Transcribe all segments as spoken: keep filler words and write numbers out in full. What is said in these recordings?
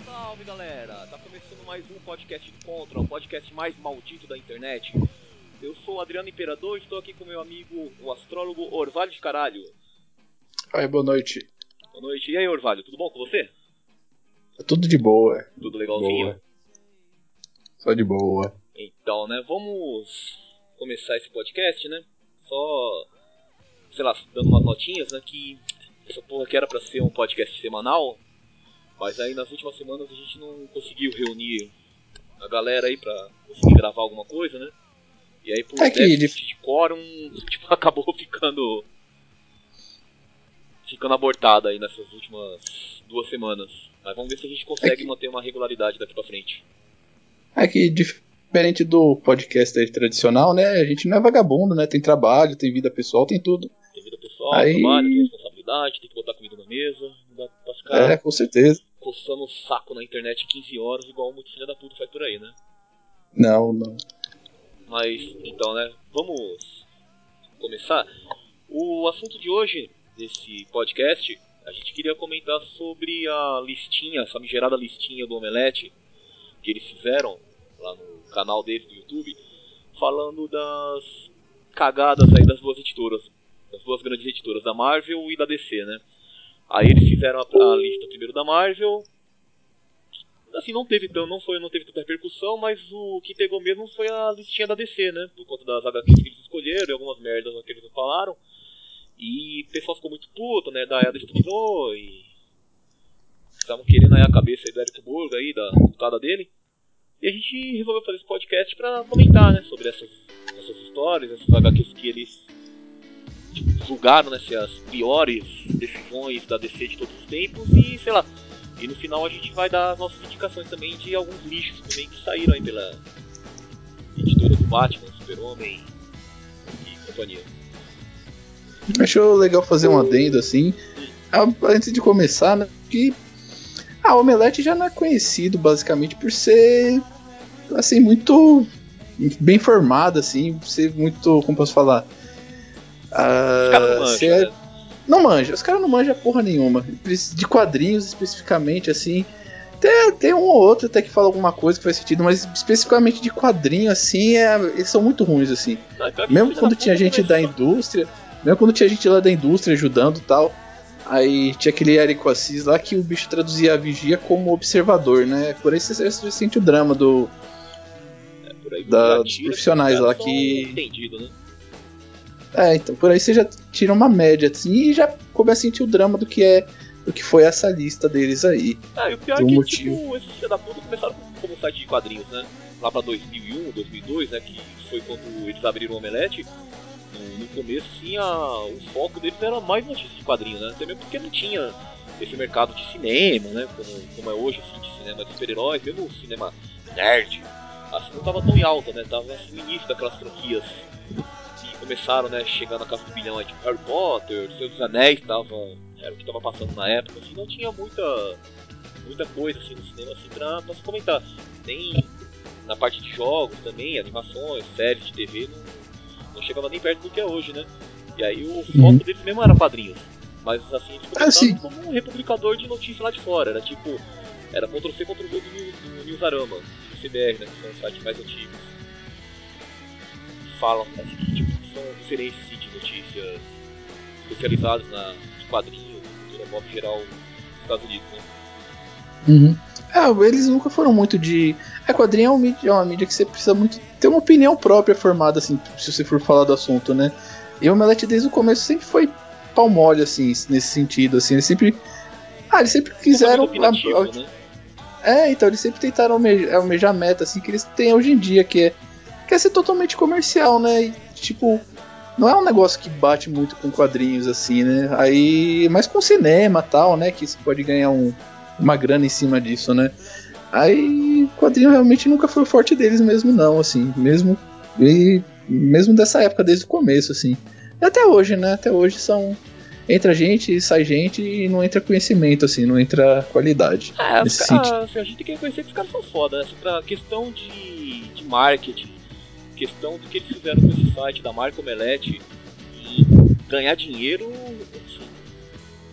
Salve galera, tá começando mais um podcast do Contra, o podcast mais maldito da internet. Eu sou o Adriano Imperador e estou aqui com meu amigo, o astrólogo Orvalho de Caralho. Ai, boa noite. Boa noite, e aí Orvalho, tudo bom com você? Tudo de boa. Tudo legalzinho? Boa. Só de boa. Então, né, vamos começar esse podcast, né, só, sei lá, dando umas notinhas, né, que essa porra aqui era pra ser um podcast semanal, mas aí nas últimas semanas a gente não conseguiu reunir a galera aí pra conseguir gravar alguma coisa, né, e aí por É que déficit de... de quórum, tipo, acabou ficando, ficando abortada aí nessas últimas duas semanas. Mas vamos ver se a gente consegue é que... manter uma regularidade daqui pra frente. É que diferente do podcast aí tradicional, né? A gente não é vagabundo, né? Tem trabalho, tem vida pessoal, tem tudo. Tem vida pessoal, Aí... trabalho, tem responsabilidade, tem que botar comida na mesa, não dá pra ficar É, com certeza. coçando o saco na internet quinze horas, igual muito filho da puta faz por aí, né? Não, não. Mas, então, né, vamos começar. O assunto de hoje, desse podcast, a gente queria comentar sobre a listinha, a famigerada listinha do Omelete, que eles fizeram lá no canal deles do YouTube, falando das cagadas aí das duas editoras, das duas grandes editoras, da Marvel e da D C, né? Aí eles fizeram a, a lista primeiro da Marvel. Assim, não teve tão, não foi, não teve tanta repercussão, mas o que pegou mesmo foi a listinha da D C, né? Por conta das agá quês que eles escolheram e algumas merdas que eles falaram. E o pessoal ficou muito puto, né? Da Eda estudou e estavam querendo aí a cabeça aí do Érico Borgo aí, da putada dele. E a gente resolveu fazer esse podcast pra comentar, né? Sobre essas, essas histórias, essas agá quês que eles tipo, julgaram, né? Ser as piores decisões da D C de todos os tempos e, sei lá. E no final a gente vai dar as nossas indicações também de alguns lixos também que saíram aí pela editora do Batman, Super-Homem e companhia. Achou legal fazer um adendo assim. Ah, antes de começar, né? Que a Omelete já não é conhecido basicamente por ser assim, muito bem formado, assim, ser muito, como posso falar? Os caras não Uh, manjam, ser... né? Não manja, os caras não manjam porra nenhuma. De quadrinhos especificamente, assim. Tem, tem um ou outro até que fala alguma coisa que faz sentido, mas especificamente de quadrinho, assim, é, eles são muito ruins, assim. Não, pior que esse Mesmo filho da quando tinha puta gente da começou. indústria, mesmo quando tinha gente lá da indústria ajudando e tal. Aí tinha aquele Érico Assis lá que o bicho traduzia a vigia como observador, né? Por aí você, você sente o drama do, É, por aí você já da, dos tira que os profissionais caras lá são que. entendidos, né? É, então por aí você já tira uma média assim e já começa a sentir o drama do que é do que foi essa lista deles aí. Ah, e o pior De é um que, motivo. tipo, esses filhos da puta começaram como site de quadrinhos, né? Lá pra dois mil e um, dois mil e dois, né? Que foi quando eles abriram o Omelete. No, no começo, sim, a, o foco deles era mais notícias de quadrinhos, né? Até mesmo porque não tinha esse mercado de cinema, né? Como, como é hoje, assim, de cinema de super-heróis, mesmo o cinema nerd, assim, não tava tão em alta, né? Tava assim, no início daquelas franquias que começaram, né? Chegando na casa do bilhão, aí, tipo Harry Potter, Senhor dos Anéis, tava, era o que tava passando na época, assim, não tinha muita, muita coisa, assim, no cinema, assim, pra, pra se comentar. Nem na parte de jogos também, animações, séries de T V, não não chegava nem perto do que é hoje, né? E aí o foco Uhum. deles mesmo era quadrinhos. Mas assim, eles começaram Assim. como um republicador de notícias lá de fora. Era tipo, era Ctrl-C, Ctrl-V do, News, do Newsarama, do C B R, né? Que são os sites mais antigos. Falam, assim, que tipo, são referências assim, de notícias especializadas na, de quadrinhos, cultura pop geral dos Estados Unidos, né? Uhum. É, eles nunca foram muito de. É, quadrinho é uma, mídia, é uma mídia que você precisa muito ter uma opinião própria formada, assim, se você for falar do assunto, né? E o Omelete desde o começo sempre foi pau mole, assim, nesse sentido, assim, eles sempre. Ah, eles sempre Não foi muito quiseram. opinativo, né? É, então eles sempre tentaram almejar, almejar a meta, assim, que eles têm hoje em dia, que é, que é ser totalmente comercial, né? E, tipo, não é um negócio que bate muito com quadrinhos, assim, né? Aí, mas com cinema tal, né? Que você pode ganhar um, uma grana em cima disso, né? Aí, quadrinho realmente nunca foi o forte deles mesmo, não, assim. Mesmo, e, mesmo dessa época, desde o começo, assim. E até hoje, né? Até hoje são... Entra gente, sai gente e não entra conhecimento, assim. Não entra qualidade, É, os nesse sentido. caras, assim, a gente tem que reconhecer que os caras são foda, né? Assim, pra questão de, de marketing, questão do que eles fizeram com esse site da marca Omelete e ganhar dinheiro, assim,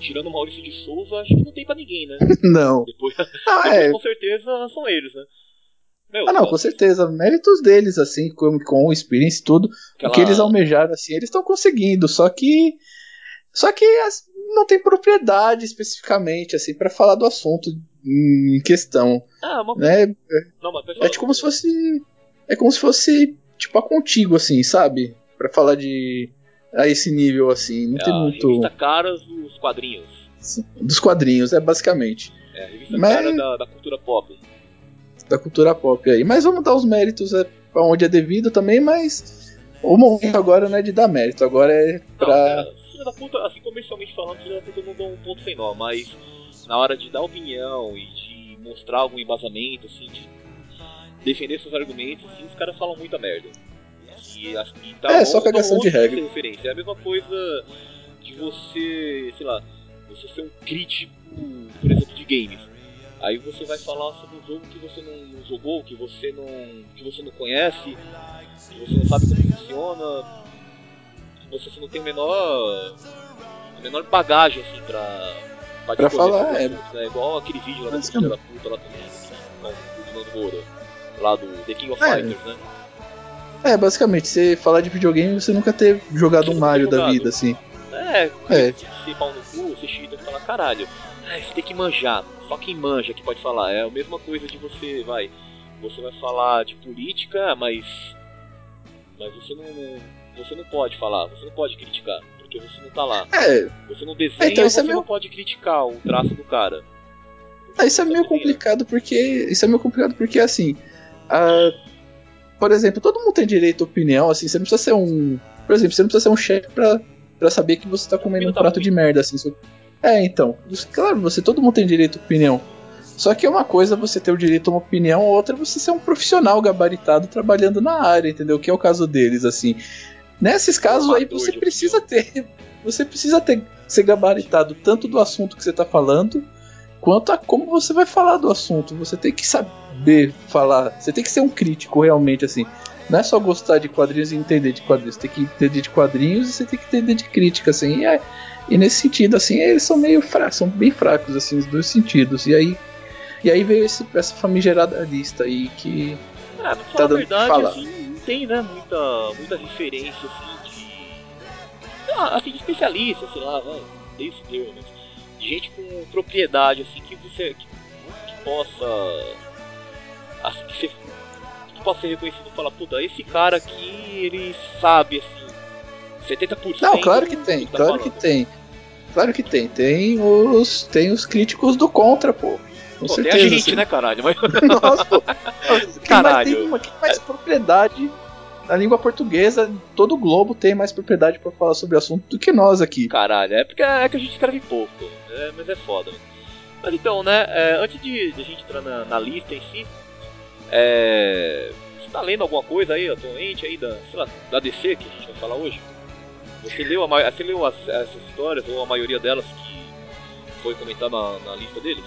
tirando o Maurício de Souza, acho que não tem pra ninguém, né? Não. Depois, Ah, depois é. com certeza são eles, né? Meu, Ah, não, com assim, certeza. Méritos deles, assim, com, com o Experience e tudo. O que eles aquela... almejaram, assim, eles estão conseguindo. Só que. Só que as- não tem propriedade especificamente, assim, pra falar do assunto em questão. Ah, uma coisa... Né? Não, mas pode É falar, tipo pode como se falar. fosse. É como se fosse, tipo, a contigo, assim, sabe? Pra falar de. A esse nível, assim. Não É tem a revista muito. Caras dos quadrinhos. Dos quadrinhos, é basicamente. É a revista Cara Mas. da, da cultura pop. Da cultura pop aí. Mas vamos dar os méritos é, pra onde é devido também, mas. O momento agora não é de dar mérito, agora é Não, pra. é, filha da puta, assim, comercialmente falando, filha da puta não dá um ponto sem nó, mas na hora de dar opinião e de mostrar algum embasamento, assim, de defender seus argumentos, assim, os caras falam muita merda. E, assim, e tá É, só longe, tão cagação de longe de regra. ser referência. É a mesma coisa de você, sei lá, você ser um crítico, por exemplo, de games. Aí você vai falar sobre um jogo que você não jogou, que você não, que você não conhece, que você não sabe como funciona, que você não tem o menor, a menor bagagem assim pra, pra Pra discorrer sobre falar, o é. assunto, né? Igual aquele vídeo lá daquele filho da Basicamente. puta lá também, do, do Nando Moura, lá do The King of É, Fighters, né? é, basicamente, você falar de videogame você nunca ter jogado Você um nunca ter Mario da jogado. vida, assim. É, coisa É, de ser pau no cu, ser chita e falar, caralho, é, você tem que manjar, só quem manja que pode falar. É a mesma coisa de você, vai, você vai falar de política, mas. Mas você não. Você não pode falar, você não pode criticar, porque você não tá lá. é. Você não É, então desenha, isso é você não meio. pode criticar o traço do cara. É, Você isso é não meio sabe desenhar. complicado porque. Isso é meio complicado porque assim. A, por exemplo, todo mundo tem direito à opinião, assim, você não precisa ser um. Por exemplo, você não precisa ser um chefe pra, pra saber que você tá A comendo comida um tá prato ruim. de merda, assim. Só- É, então. Claro, você, todo mundo tem direito à opinião. Só que é uma coisa você ter o direito a uma opinião, outra é você ser um profissional gabaritado trabalhando na área, entendeu? Que é o caso deles, assim. Nesses casos aí Formador você de precisa opinião. ter. Você precisa ter ser gabaritado tanto do assunto que você tá falando, quanto a como você vai falar do assunto. Você tem que saber falar. Você tem que ser um crítico realmente, assim. Não é só gostar de quadrinhos e entender de quadrinhos. Você tem que entender de quadrinhos e você tem que entender de crítica, assim. E, é, e nesse sentido, assim, eles são meio fracos, são bem fracos, assim, nos dois sentidos. E aí, e aí veio esse, essa famigerada lista aí que Ah, pra falar tá a dando o que verdade, falar. assim, não tem, né, muita, muita referência, assim, de... Sei lá, assim, de especialista, sei lá, né, tem esse termo, mas... De gente com propriedade, assim, que você... Que, que possa... Assim, que, você, que possa ser reconhecido e falar, puta, esse cara aqui, ele sabe, assim, setenta por Não, cento claro que do, do tem, que tá claro que falando. tem. Claro que tem. Tem os, tem os críticos do contra, pô. Com Pô, tem a certeza. gente, Você... né, caralho? Mas... Nossa, pô. Quem mais tem Caralho. uma, quem mais propriedade na língua portuguesa, todo o globo tem mais propriedade pra falar sobre o assunto do que nós aqui. Caralho, é porque é que a gente escreve pouco, é, mas é foda. Mas então, né, é, antes de, de a gente entrar na, na lista em si, é, você tá lendo alguma coisa aí atualmente aí da, sei lá, da D C que a gente vai falar hoje? Você leu, a, ma- você leu as, essas histórias, ou a maioria delas que foi comentar na, na lista deles?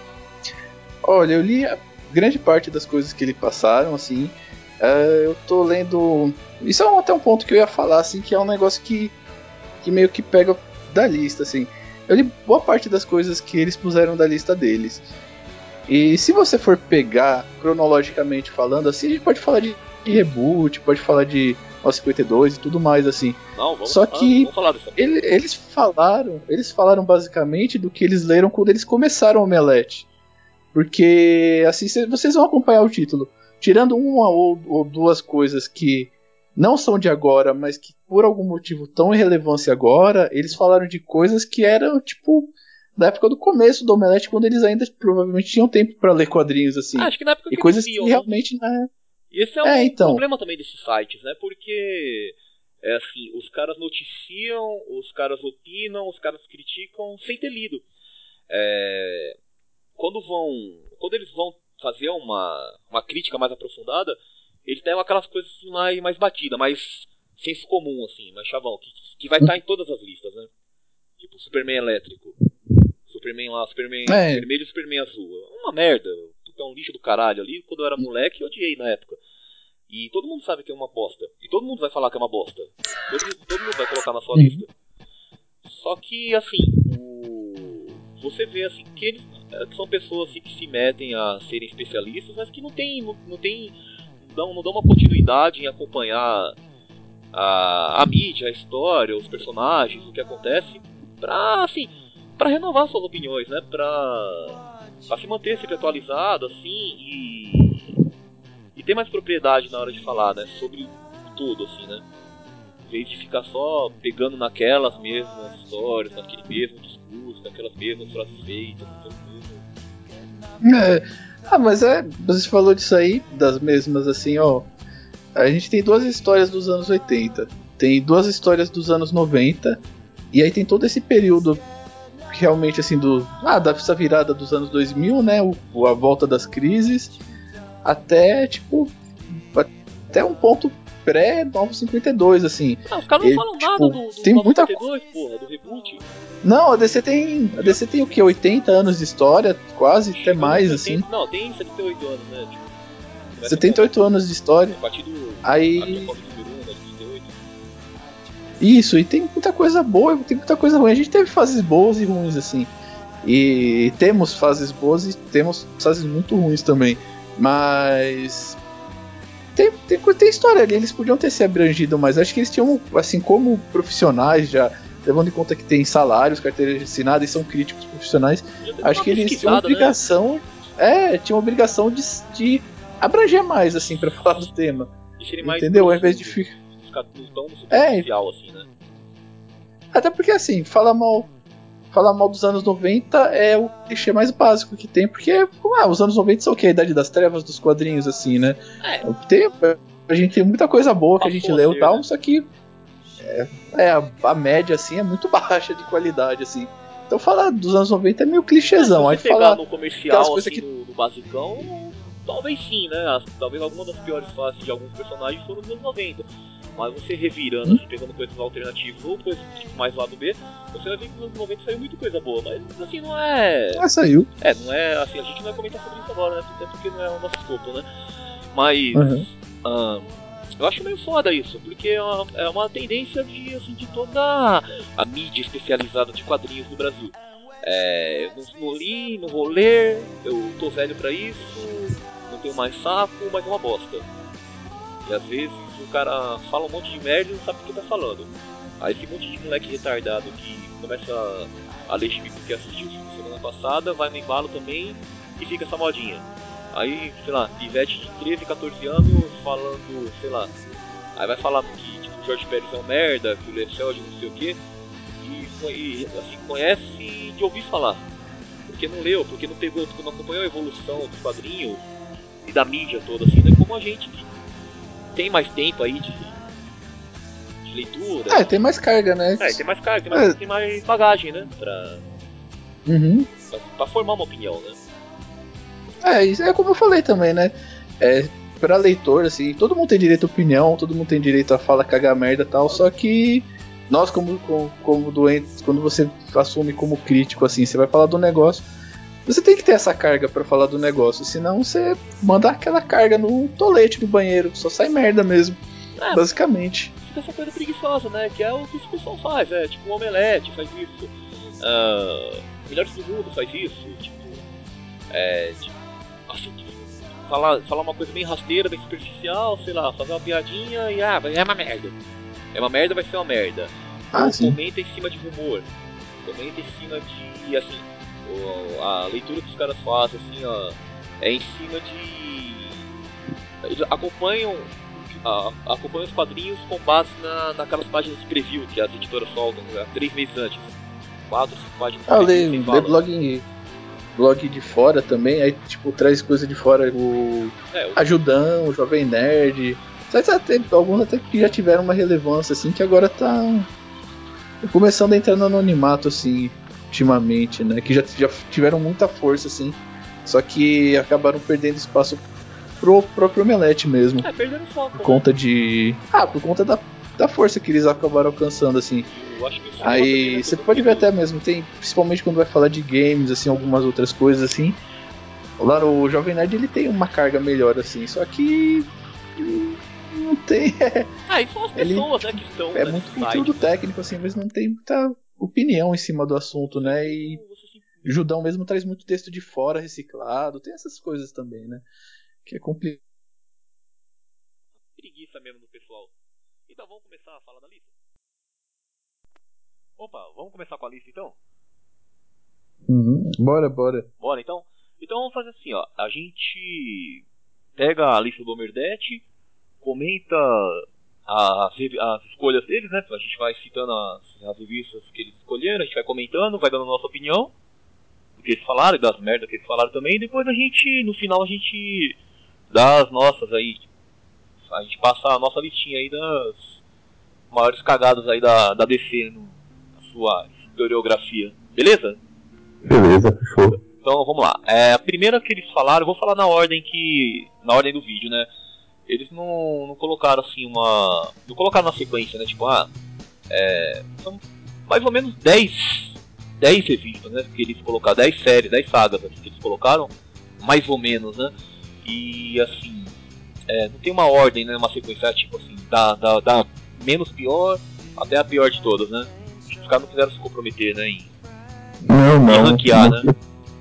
Olha, eu li a grande parte das coisas que ele passaram, assim. É, eu tô lendo. Isso é até um ponto que eu ia falar, assim, que é um negócio que, que meio que pega da lista, assim. Eu li boa parte das coisas que eles puseram da lista deles. E se você for pegar cronologicamente falando, assim, a gente pode falar de, de reboot, pode falar de nove cinquenta e dois e tudo mais, assim. Não, vamos Só falar, que vamos falar dessa porra. ele- eles falaram, eles falaram basicamente do que eles leram quando eles começaram o Omelete. Porque, assim, cê- vocês vão acompanhar o título. Tirando uma ou, ou duas coisas que não são de agora, mas que por algum motivo estão em relevância agora, eles falaram de coisas que eram, tipo, da época do começo do Omelete, quando eles ainda provavelmente tinham tempo pra ler quadrinhos, Ah, assim. acho que na época E que eles coisas que viam, né? realmente, né? E esse é É, um então. problema também desses sites, né? Porque, é assim, os caras noticiam, os caras opinam, os caras criticam sem ter lido. É, quando vão, quando eles vão fazer uma, uma crítica mais aprofundada, eles têm aquelas coisas assim, mais, mais batidas, mais senso comum, assim, mais chavão, que, que vai estar em todas as listas, né? Tipo, Superman elétrico, Superman lá, Superman É. vermelho e Superman azul. Uma merda, puta, é um lixo do caralho ali. Quando eu era moleque, eu odiei na época. E todo mundo sabe que é uma bosta. E todo mundo vai falar que é uma bosta. Todo, todo mundo vai colocar na sua lista. Só que, assim, o você vê assim que eles que são pessoas assim, que se metem a serem especialistas, mas que não tem, não, não tem, não dão, não dão uma continuidade em acompanhar a, a mídia, a história, os personagens, o que acontece, pra assim, para renovar suas opiniões, né? Pra, pra se manter sempre atualizado, assim, e, e ter mais propriedade na hora de falar, né? Sobre tudo, assim, né? Em vez de ficar só pegando naquelas mesmas histórias, naquele mesmo discurso, naquelas mesmas frases feitas, É. Ah, mas é, você falou disso aí, das mesmas, assim, ó. A gente tem duas histórias dos anos oitenta, tem duas histórias dos anos noventa, e aí tem todo esse período realmente assim do ah, dessa virada dos anos dois mil, né, o, a volta das crises, até tipo até um ponto pré-Novo cinquenta e dois, assim. Ah, os caras não E, falam tipo, nada do, do tem Novo muita cinquenta e dois, porra, do reboot. Não, a D C tem. A D C tem o que? oitenta anos de história, quase, até mais, setenta, assim. Não, tem setenta e oito anos, né? Tipo, setenta e oito anos de história. A partir do. Aí. Aqui é número um, né? setenta e oito. Isso, e tem muita coisa boa e tem muita coisa ruim. A gente teve fases boas e ruins, assim. E temos fases boas e temos fases muito ruins também. Mas. Tem, tem, tem história ali, eles podiam ter se abrangido, mas acho que eles tinham, assim, como profissionais já, levando em conta que tem salários, carteira assinada e são críticos profissionais, acho que eles tinham obrigação, né? É, tinham obrigação de, de abranger mais, assim, pra falar do tema. Entendeu? Ao invés de ficar. Ficar tão superficial, é, assim, né? Até porque, assim, fala mal. Falar mal dos anos noventa é o clichê mais básico que tem, porque ah, os anos noventa são o que? A idade das trevas dos quadrinhos, assim, né? É. Tem, a gente tem muita coisa boa que Passou a gente leu e tal, né? Só que é, é, a, a média, assim, é muito baixa de qualidade, assim. Então falar dos anos noventa é meio clichêzão. É, aí se você falar pegar no comercial, assim, que... no, no basicão, talvez sim, né? As, talvez algumas das piores faces de alguns personagens foram nos anos noventa. Mas você revirando, hum? assim, pegando coisas alternativas ou coisas tipo, mais lado B, você vai ver que nos anos noventa saiu muita coisa boa, mas assim, não é. Ah, saiu. É, não é. Assim, a gente não vai comentar sobre isso agora, né? Até porque não é o nosso escopo, né? Mas. Uhum. Hum, eu acho meio foda isso, porque é uma, é uma tendência de, assim, de toda a mídia especializada de quadrinhos do Brasil. É, eu não, não li, não vou ler, eu tô velho pra isso, não tenho mais saco, mas é uma bosta. E às vezes o cara fala um monte de merda e não sabe o que tá falando. Aí esse monte de moleque retardado que começa a, a ler gibi porque assistiu o filme semana passada, vai no embalo também e fica essa modinha. Aí, sei lá, pivete de treze, catorze anos falando, sei lá. Aí vai falar que tipo, o Jorge Pérez é um merda, que o Lefeld não sei o que. E, e assim, conhece de ouvir falar. Porque não leu, porque não pegou, porque não acompanhou a evolução dos quadrinhos e da mídia toda, assim, né? Como a gente que tem mais tempo aí de, de leitura. É, tem mais carga, né? É, tem mais carga, tem mais, é. tem mais bagagem, né? Pra, uhum. pra, pra formar uma opinião, né? É, isso é como eu falei também, né? É, pra leitor, assim, todo mundo tem direito à opinião, todo mundo tem direito a falar cagar merda e tal, só que nós, como, como, como doentes, quando você assume como crítico, assim, você vai falar do negócio, você tem que ter essa carga pra falar do negócio, senão você manda aquela carga no tolete do banheiro, só sai merda mesmo, é, basicamente. Fica essa coisa preguiçosa, né? Que é o que esse pessoal faz, é tipo o Omelete faz isso, uh, Melhores do Mundo faz isso, tipo, é, tipo, assim, falar, falar uma coisa bem rasteira, bem superficial, sei lá, fazer uma piadinha e ah, é uma merda. É uma merda, vai ser uma merda. Ah, Ou sim. comenta em cima de rumor. Comenta em cima de, assim, a leitura que os caras fazem, assim, ó, é em cima de... Eles acompanham, a, acompanham os quadrinhos com base na, naquelas páginas de preview que as editoras soltam né, três meses antes. Quatro, cinco páginas de ah, preview. Eu leio blog em... blog de fora também, aí tipo, traz coisa de fora, o é, o... Ajudão, o Jovem Nerd, até, alguns até que já tiveram uma relevância, assim, que agora tá começando a entrar no anonimato, assim, ultimamente, né, que já, já tiveram muita força, assim, só que acabaram perdendo espaço pro próprio Omelete mesmo. É, perdendo foco, por conta né? de... Ah, por conta da, da força que eles acabaram alcançando, assim. Eu acho que aí você pode ver até mesmo, tem, principalmente quando vai falar de games, assim, algumas outras coisas, assim. Lá no Jovem Nerd ele tem uma carga melhor, assim, só que não tem. Ah, e são as pessoas, ele, né, que estão é muito conteúdo site, técnico, assim, mas não tem muita opinião em cima do assunto, né? E você, Judão mesmo traz muito texto de fora reciclado, tem essas coisas também, né? Que é complicado. Preguiça mesmo do pessoal. Então vamos começar a falar da lista? Opa, vamos começar com a lista então? Uhum. Bora, bora. Bora então? Então vamos fazer assim, ó. A gente pega a lista do Omerdete, comenta as, as escolhas deles, né? A gente vai citando as, as revistas que eles escolheram, a gente vai comentando, vai dando a nossa opinião do que eles falaram e das merdas que eles falaram também, e depois a gente, no final a gente dá as nossas aí. A gente passa a nossa listinha aí das maiores cagadas aí da, da D C no, na sua historiografia. Beleza? Beleza, fechou. Então vamos lá. É, a primeira que eles falaram, eu vou falar na ordem que. Na ordem do vídeo, né? Eles não, não colocaram assim uma. Não colocaram na sequência, né? Tipo, ah. É, são mais ou menos dez revistas, né? Que eles colocaram, dez séries, dez sagas assim, que eles colocaram, mais ou menos, né? E assim. É, não tem uma ordem, né? Uma sequência, tipo assim, da, da, da menos pior até a pior de todas, né? Os caras não quiseram se comprometer, né? Em, não, não, em ranquear, não, né?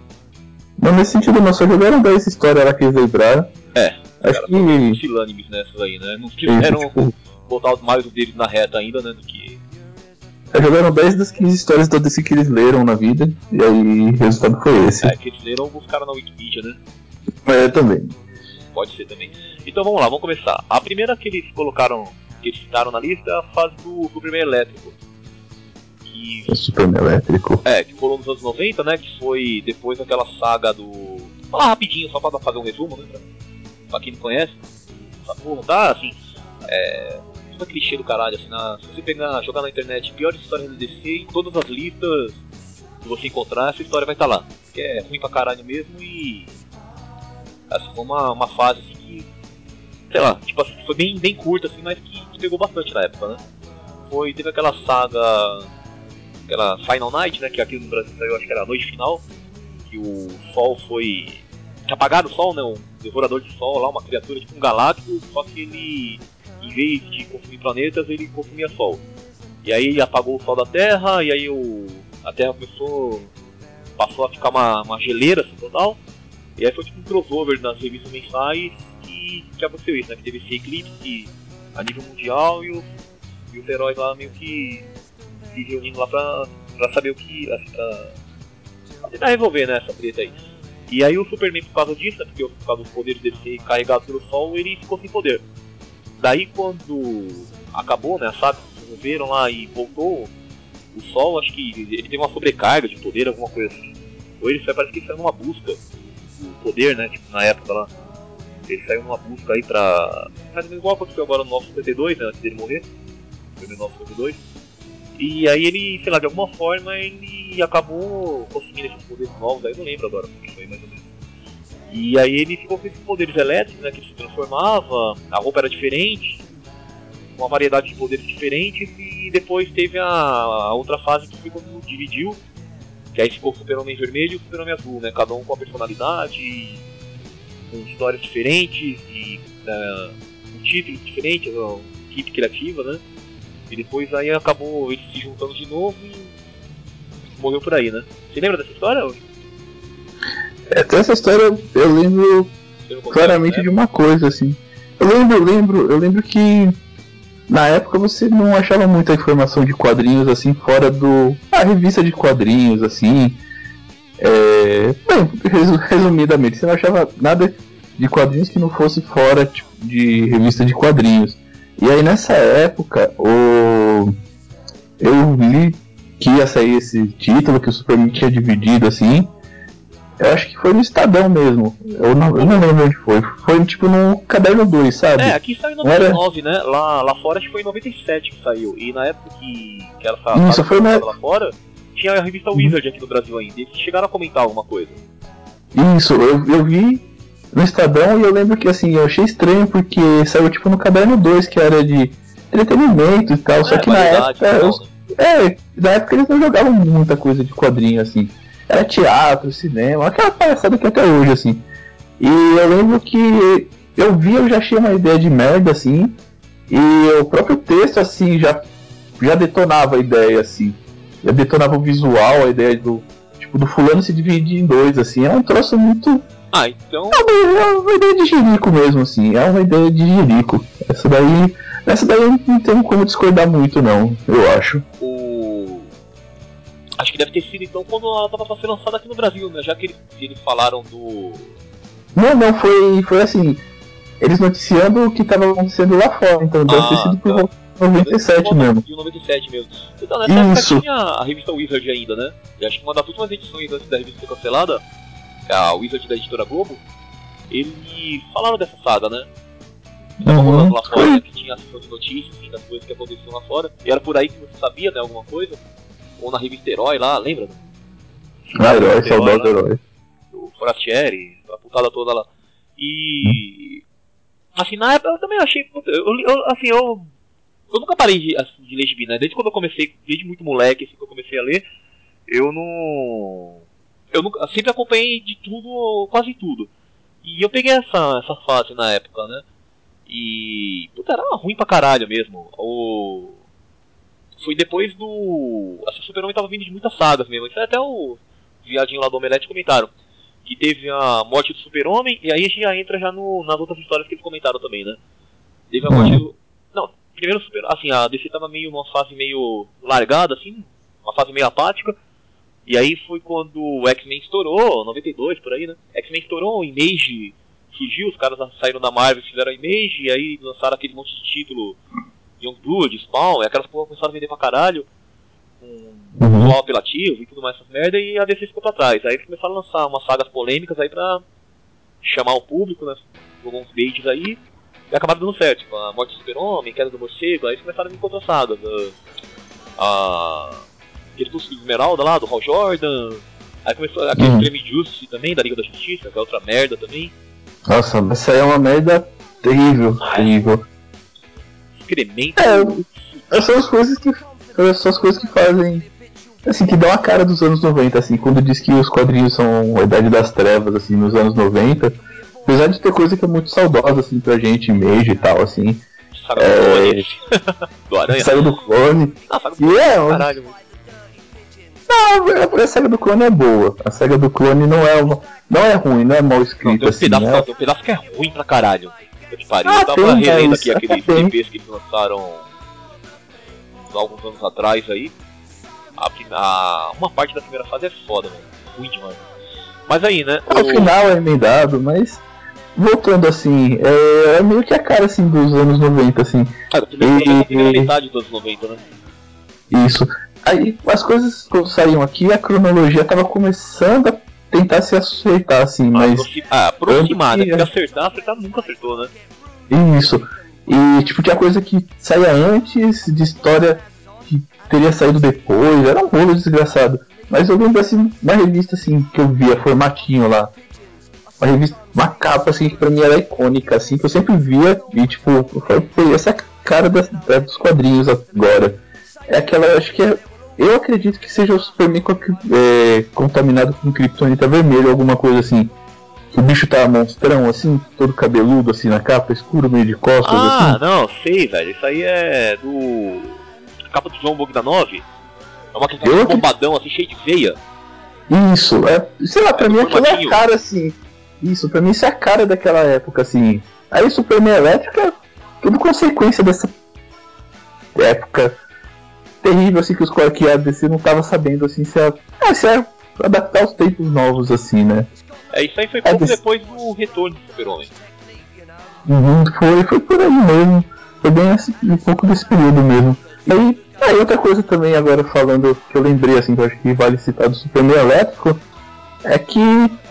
Não, nesse sentido não, só jogaram dar essa história lá que eles lembraram. É, acho cara, que pusilânimes nessas aí, né? Não quiseram isso, tipo, botar mais o deles na reta ainda, né? Do que. é, jogaram dez das quinze histórias da D C que eles leram na vida, e aí o resultado foi esse. É, que eles leram ou buscaram na Wikipedia, né? É, também. Pode ser também. Então vamos lá, vamos começar. A primeira que eles colocaram, que eles citaram na lista é a fase do Superman Elétrico. Que, é Superman Elétrico. É, que rolou nos anos noventa, né? Que foi depois daquela saga do. Vou falar rapidinho, só pra fazer um resumo, né? Pra, pra quem não conhece. Essa porra, tá assim. É. Tudo clichê do caralho, assim. Na, se você pegar, jogar na internet piores histórias da D C, em todas as listas que você encontrar, essa história vai estar lá. Porque é ruim pra caralho mesmo e. Assim, foi uma, uma fase assim que. Sei lá, tipo assim, foi bem, bem curta, assim, mas que, que pegou bastante na época, né? Foi, teve aquela saga. Aquela Final Night, né? Que aqui no Brasil saiu, acho que era a Noite Final. Que o Sol foi. Que apagaram o Sol, né? Um devorador de Sol lá, uma criatura tipo um galáctico, só que ele, em vez de consumir planetas, ele consumia Sol. E aí apagou o Sol da Terra, e aí o, a Terra começou. Passou a ficar uma, uma geleira assim, total. E aí foi tipo um crossover nas revistas mensais que, que aconteceu isso, né? Que teve esse eclipse a nível mundial e, o, e os heróis lá meio que se reunindo lá pra, pra saber o que. Assim, pra, pra tentar resolver, né, essa treta aí. E aí o Superman, por causa disso, né, porque por causa dos poderes dele ser carregado pelo Sol, ele ficou sem poder. Daí quando acabou, né, a saga, se resolveram lá e voltou o Sol, acho que ele teve uma sobrecarga de poder, alguma coisa assim. Ou ele foi, parece que ele saiu numa busca do poder, né, tipo, na época lá. Ele saiu numa busca aí pra... Mas igual aconteceu agora no nove cinquenta e dois, né, antes dele morrer. Foi no nove cinquenta e dois. E aí ele, sei lá, de alguma forma ele acabou conseguindo esses poderes novos, aí eu não lembro agora como que foi mais ou menos. E aí ele ficou com esses poderes elétricos, né, que ele se transformava, a roupa era diferente, uma variedade de poderes diferentes, e depois teve a, a outra fase que foi quando dividiu, que aí ficou o Super-Homem Vermelho e o Super-Homem Azul, né, cada um com a personalidade, com histórias diferentes, e uh, com títulos diferentes, uma equipe criativa, né. E depois aí acabou ele se juntando de novo e morreu por aí, né? Você lembra dessa história? É, dessa história eu lembro claramente de uma coisa, assim. Eu lembro, eu lembro, eu lembro que na época você não achava muita informação de quadrinhos assim fora do. A revista de quadrinhos, assim. É, bem, resumidamente, você não achava nada de quadrinhos que não fosse fora tipo, de revista de quadrinhos. E aí nessa época, o... eu li que ia sair esse título, que o Superman tinha dividido assim. Eu acho que foi no Estadão mesmo. Eu não, eu não lembro onde foi. Foi tipo no Caderno dois, sabe? É, aqui saiu em noventa e nove, era... né? Lá, lá fora acho que foi em noventa e sete que saiu. E na época que, que ela estava Isso, foi na... lá fora, tinha a revista Wizard aqui no Brasil ainda. Eles chegaram a comentar alguma coisa. Isso, eu, eu vi no Estadão e eu lembro que assim, eu achei estranho porque saiu tipo no Caderno dois, que era de entretenimento e tal, é, só que na época tal, os, é, na época eles não jogavam muita coisa de quadrinho assim. Era teatro, cinema, aquela palhaçada que até hoje assim. E eu lembro que eu vi, eu já achei uma ideia de merda assim, e o próprio texto assim já já detonava a ideia assim. Já detonava o visual, a ideia do tipo, do fulano se divide em dois, assim, é um troço muito... Ah, então... É uma, é uma ideia de jirico mesmo, assim, é uma ideia de jirico. Essa daí, essa daí eu não tenho como discordar muito, não, eu acho. O... Acho que deve ter sido, então, quando ela tava pra ser lançada aqui no Brasil, né? Já que eles, eles falaram do... Não, não, foi, foi assim, eles noticiando o que tava acontecendo lá fora, então deve Ah, ter sido por tá. volta de noventa e sete mesmo. De noventa e sete mesmo. Então, nessa Isso. época tinha a revista Wizard ainda, né? E acho que uma das últimas edições antes da revista ser cancelada, a Wizard da editora Globo, eles falaram dessa saga, né? Que tava Uhum. rolando lá fora, né? Que tinha a sessão de notícias, assim, das coisas que aconteciam lá fora. E era por aí que você sabia, né, alguma coisa. Ou na revista Herói lá, lembra? Né? Ah, herói, saudoso herói. O Forastieri, a putada toda lá. E... Assim, na época eu também achei... Eu, eu, assim, eu... Eu nunca parei de, assim, de ler gibi, né? Desde quando eu comecei, desde muito moleque, assim, que eu comecei a ler, eu não... Eu nunca, sempre acompanhei de tudo, quase tudo. E eu peguei essa, essa fase na época, né? E... Puta, era ruim pra caralho mesmo. O... Foi depois do... Essa Super-Homem tava vindo de muitas sagas mesmo. Isso até o viadinho lá do Omelete comentaram. Que teve a morte do Super-Homem, e aí a gente já entra já no, nas outras histórias que eles comentaram também, né? Teve a morte do... Não, primeiro Super... Assim, a D C tava meio numa fase meio largada, assim, uma fase meio apática. E aí foi quando o X-Men estourou, noventa e dois, por aí, né? X-Men estourou, o Image surgiu, os caras saíram da Marvel, fizeram a Image, e aí lançaram aquele monte de título, Youngblood, Spawn, e aquelas porra começaram a vender pra caralho, com um visual apelativo e tudo mais, essas merda, e a D C ficou pra trás. Aí eles começaram a lançar umas sagas polêmicas aí pra chamar o público, né? Jogou uns baits aí, e acabaram dando certo, tipo, a morte do Super-Homem, queda do morcego, aí eles começaram a vir com outras sagas, a... a... aquele curso de Esmeralda lá, do Hal Jordan, aí começou aquele Uhum. Extreme Justice também, da Liga da Justiça, que é outra merda também. Nossa, mas isso aí é uma merda terrível, terrível. Excremento. É, são as coisas que são as coisas que fazem, assim, que dão a cara dos anos noventa, assim, quando diz que os quadrinhos são a idade das trevas, assim, nos anos noventa, apesar de ter coisa que é muito saudosa, assim, pra gente, Image e tal, assim. Saga do Clone. Do Aranha. Saga do Clone. Ah, Saga do Clone. E é, caralho, mano. Não, a saga do Clone é boa. A saga do Clone não é uma, não é ruim, não é mal Não, escrita, tem um assim. pedaço, é... não, tem um pedaço que é ruim pra caralho. Eu te pariu. Ah, eu tava tem, relendo mas aqui aqueles tem. T Ps que eles lançaram alguns anos atrás aí. A, a, uma parte da primeira fase é foda, mano. Ruim demais. Mas aí, né? O... o final é emendado, mas voltando assim, é, é meio que a cara assim dos anos noventa, assim. Cara, primeiro, e... pelo menos a primeira metade dos anos noventa, né? Isso. Aí as coisas quando saíam aqui, a cronologia tava começando a tentar se acertar, assim, mas. Aproxi... Ah, aproximar, né? Porque acertar, acertar nunca acertou, né? Isso. E tipo, tinha coisa que saía antes de história que teria saído depois, era um rolo desgraçado. Mas eu lembro assim, uma revista assim que eu via formatinho lá. Uma revista, uma capa assim que pra mim era icônica, assim, que eu sempre via e tipo, eu falei, essa é a cara da, da, dos quadrinhos agora. É aquela, acho que é. Eu acredito que seja o Superman é, contaminado com Kryptonita vermelho, alguma coisa assim. Que o bicho tá monstrão, assim, todo cabeludo, assim, na capa, escuro, meio de costas, ah, assim. Ah, não, sei, velho. Isso aí é do... A capa do João Bogdanov. É uma questão de bombadão, assim, cheio de veia. Isso, é... Sei lá, pra é mim aquilo é a cara, assim. Isso, pra mim isso é a cara daquela época, assim. Aí Superman Elétrico é tudo consequência dessa época terrível, assim, que os que a D C não tava sabendo, assim, se é... Ah, se é adaptar os tempos novos, assim, né? É, isso aí foi pouco D C... depois do retorno do Super-Homem. Uhum, foi, foi por aí mesmo. Foi bem assim, um pouco desse período mesmo. E aí, aí outra coisa também agora falando, que eu lembrei, assim, que eu acho que vale citar do Superman Elétrico, é que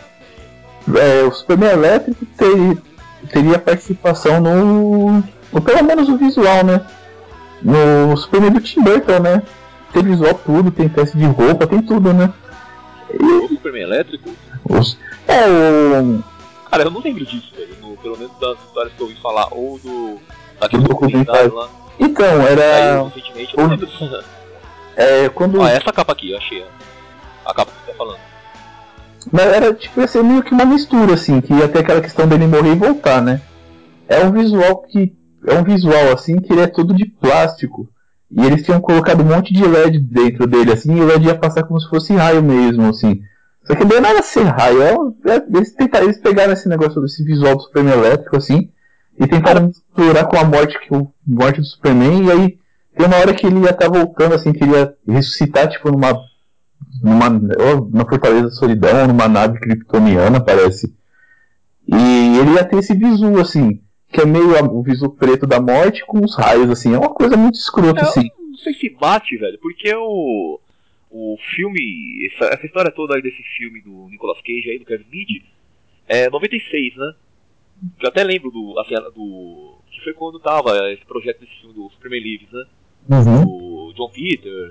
é, o Superman Elétrico ter, teria participação no, no, pelo menos o visual, né? No Superman do Tim Burton, né? Tem visual tudo, tem teste de roupa, tem tudo, né? E, o Superman Elétrico? Os, é, o... Cara, eu não lembro disso, velho. No, pelo menos das histórias que eu ouvi falar, ou do... daquele documentário lá. Então, era... Saiu recentemente, eu não lembro disso. É, quando... Ah, essa capa aqui, eu achei. A capa que você tá falando. Mas era tipo, ia ser meio que uma mistura, assim, que ia ter aquela questão dele morrer e voltar, né? É um visual que. É um visual assim que ele é todo de plástico. E eles tinham colocado um monte de L E D dentro dele, assim, e o L E D ia passar como se fosse raio mesmo, assim. Só que não era ser raio, é um, é, eles, tentaram, eles pegaram esse negócio desse visual do Superman elétrico, assim, e tentaram misturar com a morte, que, a morte do Superman, e aí tem uma hora que ele ia estar voltando, assim, que ele ia ressuscitar, tipo, numa, numa, ou na Fortaleza da Solidão, ou numa nave kryptoniana, parece. E ele ia ter esse visu, assim, que é meio o visu preto da morte com os raios, assim. É uma coisa muito escrota, É, assim. eu não sei se bate, velho, porque o, o filme, essa, essa história toda aí desse filme do Nicolas Cage aí, do Kevin Smith, é noventa e seis, né? Eu até lembro do, assim, do, que foi quando tava esse projeto desse filme do Superman Lives, né? Uhum. O John Peters,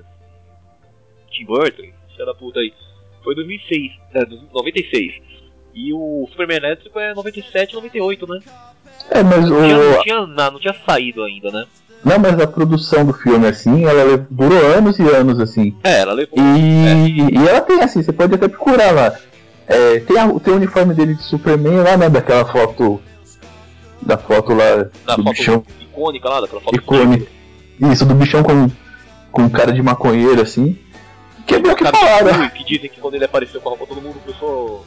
Tim Burton, filha da puta aí. Foi dois mil e seis, é, noventa e seis. E o Superman elétrico é noventa e sete, noventa e oito, né? É, mas Não o... tinha, não, tinha, não, não tinha saído ainda, né? Não, mas a produção do filme, assim, ela durou anos e anos, assim. É, ela levou. E, É. e ela tem, assim, você pode até procurar lá. É, tem, a, tem o uniforme dele de Superman lá, né? Daquela foto. Da foto lá Da do foto bichão. icônica lá, daquela foto Icônica. Isso, do bichão com, com cara de maconheiro, assim. Que é meio que falaram. Que dizem que quando ele apareceu com a roupa, todo mundo começou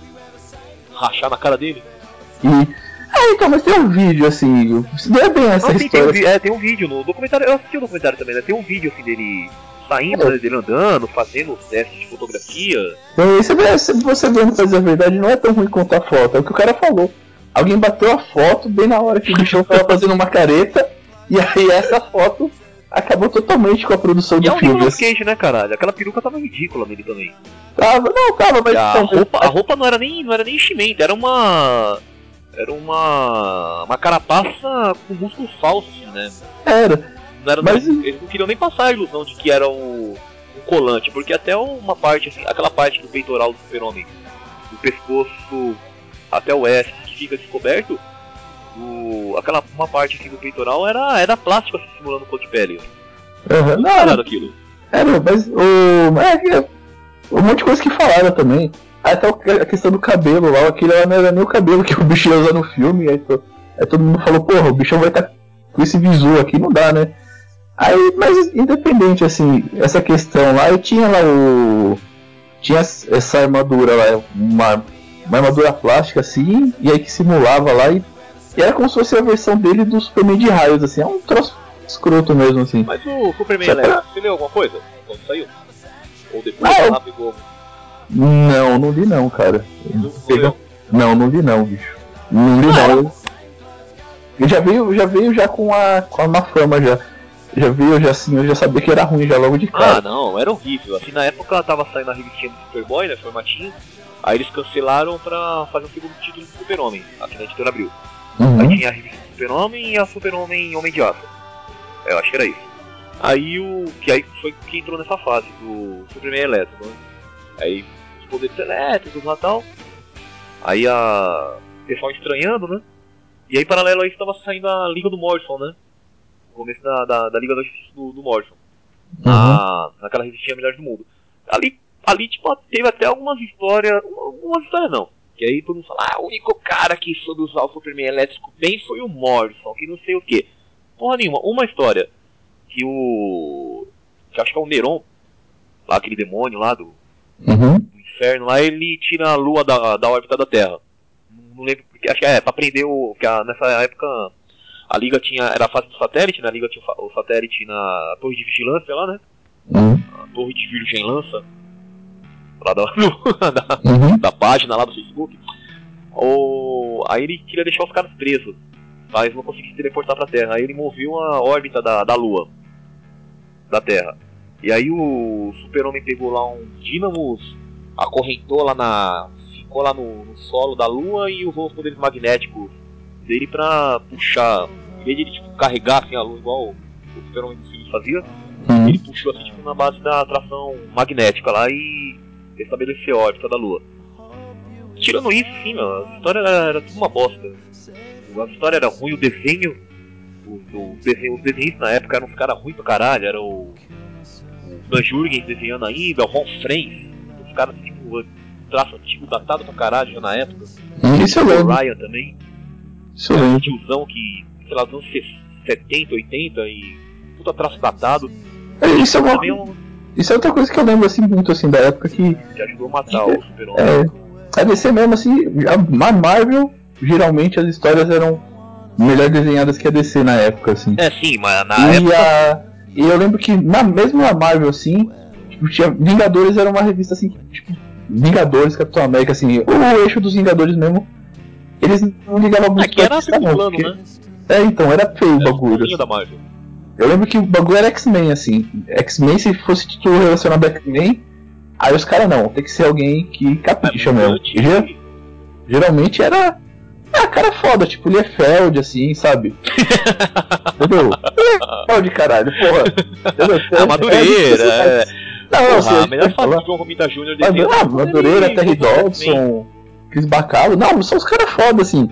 a rachar na cara dele. E. Ah, então, mas tem um vídeo, assim. Não é bem essa ah, sim, história. Tem um, é, tem um vídeo no documentário. Eu assisti o documentário também, né? Tem um vídeo assim dele saindo, é. né, dele andando, fazendo os testes de fotografia. Então, você vê, você vendo fazer a verdade, não é tão ruim quanto a foto, é o que o cara falou. Alguém bateu a foto bem na hora que o bichão tava fazendo uma careta, e aí essa foto acabou totalmente com a produção e do é o filme. Nicolas Cage, né, caralho? Aquela peruca tava ridícula nele também. Tava, não, tava, mas. A Então, roupa, a roupa não era nem, não era nem enchimento, era uma. Era uma. Uma carapaça com músculo falso, assim, né? Era. Não era, mas... Eles não queriam nem passar a ilusão de que era o. Um colante, porque até uma parte, assim, aquela parte do peitoral do Super-Homem, do pescoço até o oeste, que fica descoberto, o, aquela uma parte assim do peitoral era, era plástico, assim, simulando cor de pele. Uhum, não, era aquilo. Era, mas o. É, um monte de coisa que falaram também. Até a questão do cabelo lá, aquilo não era nem o cabelo que o bicho ia usar no filme. Aí, to, aí todo mundo falou, porra, o bichão vai estar tá com esse visu aqui, não dá, né? Aí, mas independente, assim, essa questão lá, eu tinha lá o. Tinha essa armadura lá, uma, uma armadura plástica assim, e aí que simulava lá, e, e era como se fosse a versão dele do Superman de raios, assim, é um troço escroto mesmo, assim. Mas o Superman elétrico, você leu alguma coisa quando saiu? Ou depois, ah, lá, pegou? Não, não li não, cara. Não, Pega... não, não li não, bicho. Não li ah, não. Eu... eu já veio, já veio já com a, com a má fama já. Já veio já assim, eu já sabia que era ruim já logo de cara. Ah, não, era horrível. Assim, na época ela tava saindo a revistinha do Superboy, né, formatinho. Aí eles cancelaram pra fazer um segundo título do Super-Homem, aqui na Editora Abril. Uhum. Aí tinha a revista do Super-Homem e a Super-Homem Homem de Aço. Eu acho que era isso. Aí o. Que aí foi que entrou nessa fase do Superman elétrico, né? Aí os poderes elétricos lá e tal. Aí a. O pessoal estranhando, né? E aí paralelo a isso tava saindo a Liga do Morrison, né? O começo da, da, da Liga da Justiça do, do Morrison. Uhum. Na, naquela revistinha Melhores do Mundo. Ali, ali tipo, teve até algumas histórias. Algumas histórias não. Que aí todo mundo fala, ah, o único cara que soube usar o Superman elétrico bem foi o Morrison, que não sei o que. Porra nenhuma, uma história que o. Que acho que é o Neron, lá aquele demônio lá do, uhum. do inferno, lá ele tira a lua da, da órbita da Terra. Não lembro porque, acho que é pra prender o. Que a, nessa época a Liga tinha. Era a fase do satélite, né? A Liga tinha o satélite na torre de vigilância lá, né? Uhum. A torre de Virgem Lança. Lá da, da, uhum. da página lá do Facebook. Ou, aí ele queria deixar os caras presos. Tá? Eles não conseguiam se teleportar pra Terra. Aí ele moveu a órbita da, da Lua. Da Terra. E aí o Super-Homem pegou lá um dínamos, acorrentou lá na. Ficou lá no, no solo da Lua e usou os poderes magnéticos dele pra puxar. Em vez de ele tipo, carregar assim, a Lua igual o, o Super-Homem do filme fazia, uhum. Ele puxou assim tipo, na base da atração magnética lá e estabeleceu a órbita da Lua. Tirando isso, sim, meu, a história era, era tudo uma bosta. A história era ruim, o desenho. Os, os, desenhos, os desenhistas na época eram uns caras ruins pra caralho. Era o. O Dan Jurgens desenhando ainda, o Ron Frenz. Os caras tipo. Traço antigo datado pra caralho já na época. Isso o Ryan também. Isso é tiozão que, sei lá, dos anos setenta, oitenta e. Puta traço datado. Isso é, uma, isso é outra coisa que eu lembro assim, muito assim, da época que. Que ajudou a matar o Super-Homem. É, a D C mesmo, assim, a Marvel, geralmente as histórias eram melhor desenhadas que a D C na época, assim. É, sim, mas na e época. A, e eu lembro que, na, mesmo na Marvel, assim, tipo, tinha, Vingadores era uma revista assim, tipo, Vingadores, Capitão América, assim, o eixo dos Vingadores mesmo. Eles não ligavam muito pra isso, não, plano, porque... né? É, então, era feio o bagulho. Da Marvel. Eu lembro que o bagulho era X-Men, assim. X-Men, se fosse título relacionado a X-Men, aí os caras não, tem que ser alguém que capricha é, mesmo. E, geralmente era. Ah, cara foda, tipo Liefeld, assim, sabe? Entendeu? Liefeld, caralho, porra. A Madureira, é. Não, porra, assim, a melhor fase do João Romita Júnior desenho. Ah, Madureira, Terry Dodson, Chris Bacalo. Não, são os caras foda, assim.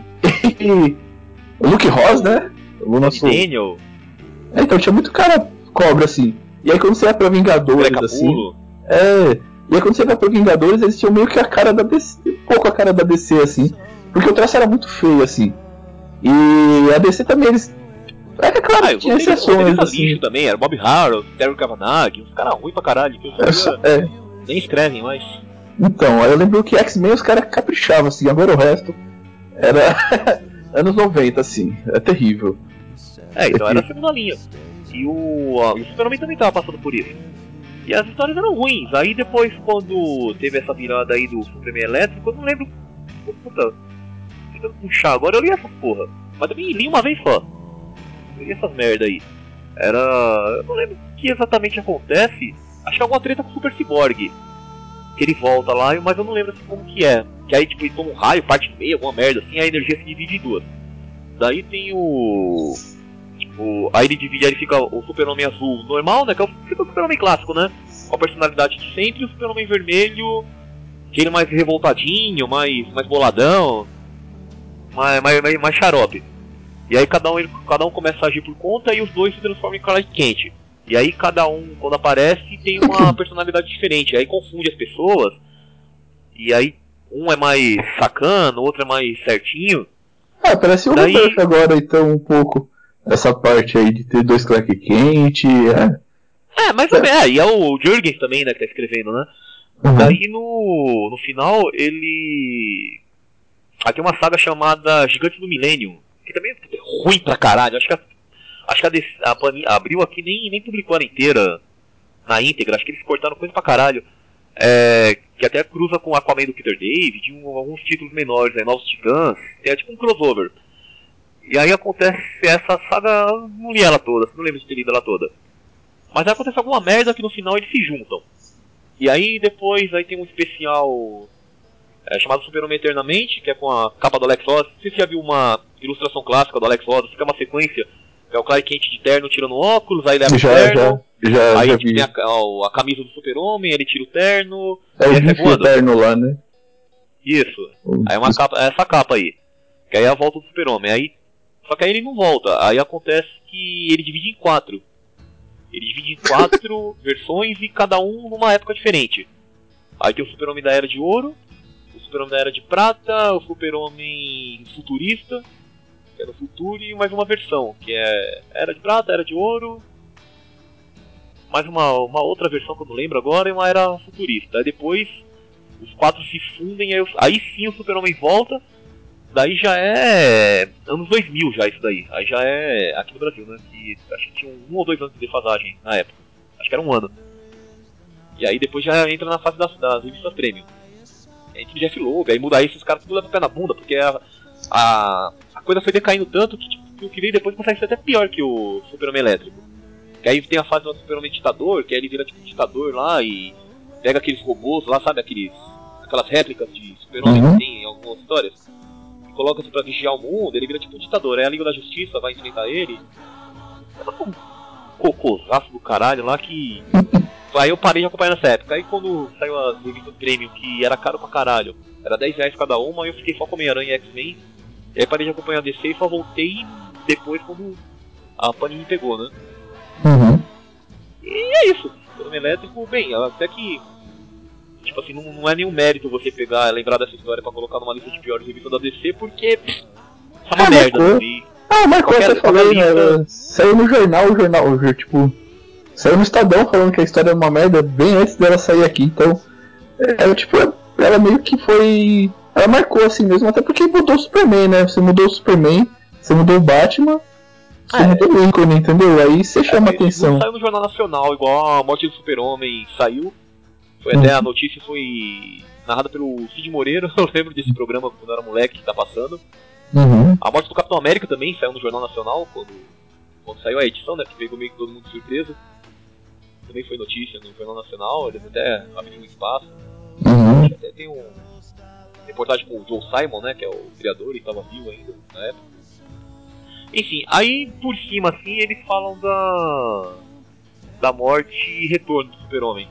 O Luke Ross, né? O nosso... Daniel. É, então tinha muito cara cobra, assim. E aí quando você vai pra Vingadores, assim... É... E aí quando você vai pra Vingadores, eles tinham meio que a cara da D C... Um pouco a cara da D C, assim. Porque o traço era muito feio, assim. E a D C também, eles... É que, claro, ah, tinha exceções, assim. Lixo também, era Bob Harrow, Terry Kavanagh, uns caras ruins pra caralho. Que é, é. Nem escrevem mais. Então, aí eu lembro que X-Men os caras caprichavam, assim. Agora o resto era... anos noventa, assim. É terrível. É, então era a segunda linha. E o, a, o Super-Homem também tava passando por isso. E as histórias eram ruins. Aí depois, quando teve essa virada aí do Superman elétrico, eu não lembro. Puta, tentando puxar agora, eu li essas porra. Mas também li uma vez só. Eu li essas merda aí. Era. Eu não lembro o que exatamente acontece. Acho que é alguma treta com o Super Cyborg. Que ele volta lá, mas eu não lembro assim como que é. Que aí tipo ele toma um raio, parte no meio, alguma merda assim, a energia se divide em duas. Daí tem o. O, aí ele divide, aí ele fica o Super-Homem azul normal, né? Que é o, fica o Super-Homem clássico, né? Com a personalidade de sempre, e o Super-Homem vermelho, aquele mais revoltadinho, mais, mais boladão, mais, mais, mais, mais xarope. E aí cada um, ele, cada um começa a agir por conta e os dois se transformam em Clark Kent. E aí cada um, quando aparece, tem uma personalidade diferente. Aí confunde as pessoas. E aí um é mais sacano, o outro é mais certinho. Ah, parece o Daí... Rebirth agora, então, um pouco. Essa parte aí de ter dois Clark Kent. É, é mais ou menos. É, e é o Jurgens também, né, que tá escrevendo, né? Uhum. Daí no, no final ele. Aí tem uma saga chamada Gigantes do Milênio, que também é ruim pra caralho. Acho que a, acho que a, a Panini abriu aqui nem, nem publicou ela inteira na íntegra, acho que eles cortaram coisa pra caralho. É, que até cruza com o Aquaman do Peter David, um, alguns títulos menores, né, Novos Titãs, é tipo um crossover. E aí acontece essa saga, não li ela toda, não lembro de ter lido ela toda. Mas aí acontece alguma merda que no final eles se juntam. E aí depois aí tem um especial é, chamado Super-Homem Eternamente, que é com a capa do Alex Ross. Não sei se você já viu uma ilustração clássica do Alex Ross, fica uma sequência, que é o Clark Kent de terno tirando óculos, aí leva já, o terno, já, já, aí já tem a, a, a camisa do Super-Homem, ele tira o terno, é e aí o terno lá, né? Isso, aí uma capa, essa capa aí, que aí é a volta do Super-Homem, aí só que aí ele não volta, aí acontece que ele divide em quatro. Ele divide em quatro versões e cada um numa época diferente. Aí tem o Super-Homem da Era de Ouro, o Super-Homem da Era de Prata, o Super-Homem Futurista, que é no futuro, e mais uma versão, que é Era de Prata, Era de Ouro, mais uma, uma outra versão que eu não lembro agora, e uma Era Futurista. Aí depois os quatro se fundem, aí, aí sim o Super-Homem volta. Daí já é anos dois mil já isso daí. Aí já é aqui no Brasil, né? Que acho que tinha um ou dois anos de defasagem na época. Acho que era um ano. E aí depois já entra na fase das, das revistas Premium. Aí entra o Jeff Loeb, aí muda isso, os caras tudo levam o pé na bunda, porque a, a, a coisa foi decaindo tanto que, tipo, que o que veio depois consegue ser até pior que o Super-Homem Elétrico. Que aí tem a fase do Super-Homem Ditador, que aí ele vira tipo um ditador lá e pega aqueles robôs lá, sabe? Aqueles, aquelas réplicas de Super-Homem uhum. que tem em algumas histórias. Coloca-se pra vigiar o mundo, ele vira tipo um ditador. Aí a Liga da Justiça vai enfrentar ele. É um cocôzaço do caralho lá que... Aí eu parei de acompanhar nessa época. Aí quando saiu as revistas Premium, que era caro pra caralho, era dez reais cada uma, aí eu fiquei só com Homem-Aranha e X-Men. E aí parei de acompanhar a D C e só voltei depois quando a Panini pegou, né? Uhum. E é isso. O Elétrico, bem, até que... Tipo assim, não, não é nenhum mérito você pegar, lembrar dessa história pra colocar numa lista de piores revistas da D C, porque pff, é uma é, merda. Marcou. E ah, marcou, você falou, né? Saiu no jornal, o jornal, tipo... Saiu no Estadão falando que a história é uma merda bem antes dela sair aqui, então. É, tipo, ela meio que foi. Ela marcou assim mesmo, até porque mudou o Superman, né? Você mudou o Superman, você mudou o Batman, você É. mudou o Lincoln, entendeu? Aí você chama É, atenção. Não saiu no Jornal Nacional, igual a morte do Super-Homem saiu. Foi Uhum. até a notícia foi narrada pelo Cid Moreira, eu lembro desse programa quando eu era moleque que tá passando. Uhum. A morte do Capitão América também saiu no Jornal Nacional, quando, quando saiu a edição, né? Que pegou meio que todo mundo de surpresa. Também foi notícia no Jornal Nacional, eles até abriram um espaço. Uhum. Até tem um reportagem com o Joe Simon, né? Que é o criador e estava vivo ainda na época. Enfim, aí por cima assim eles falam da da morte e retorno do Super-Homem.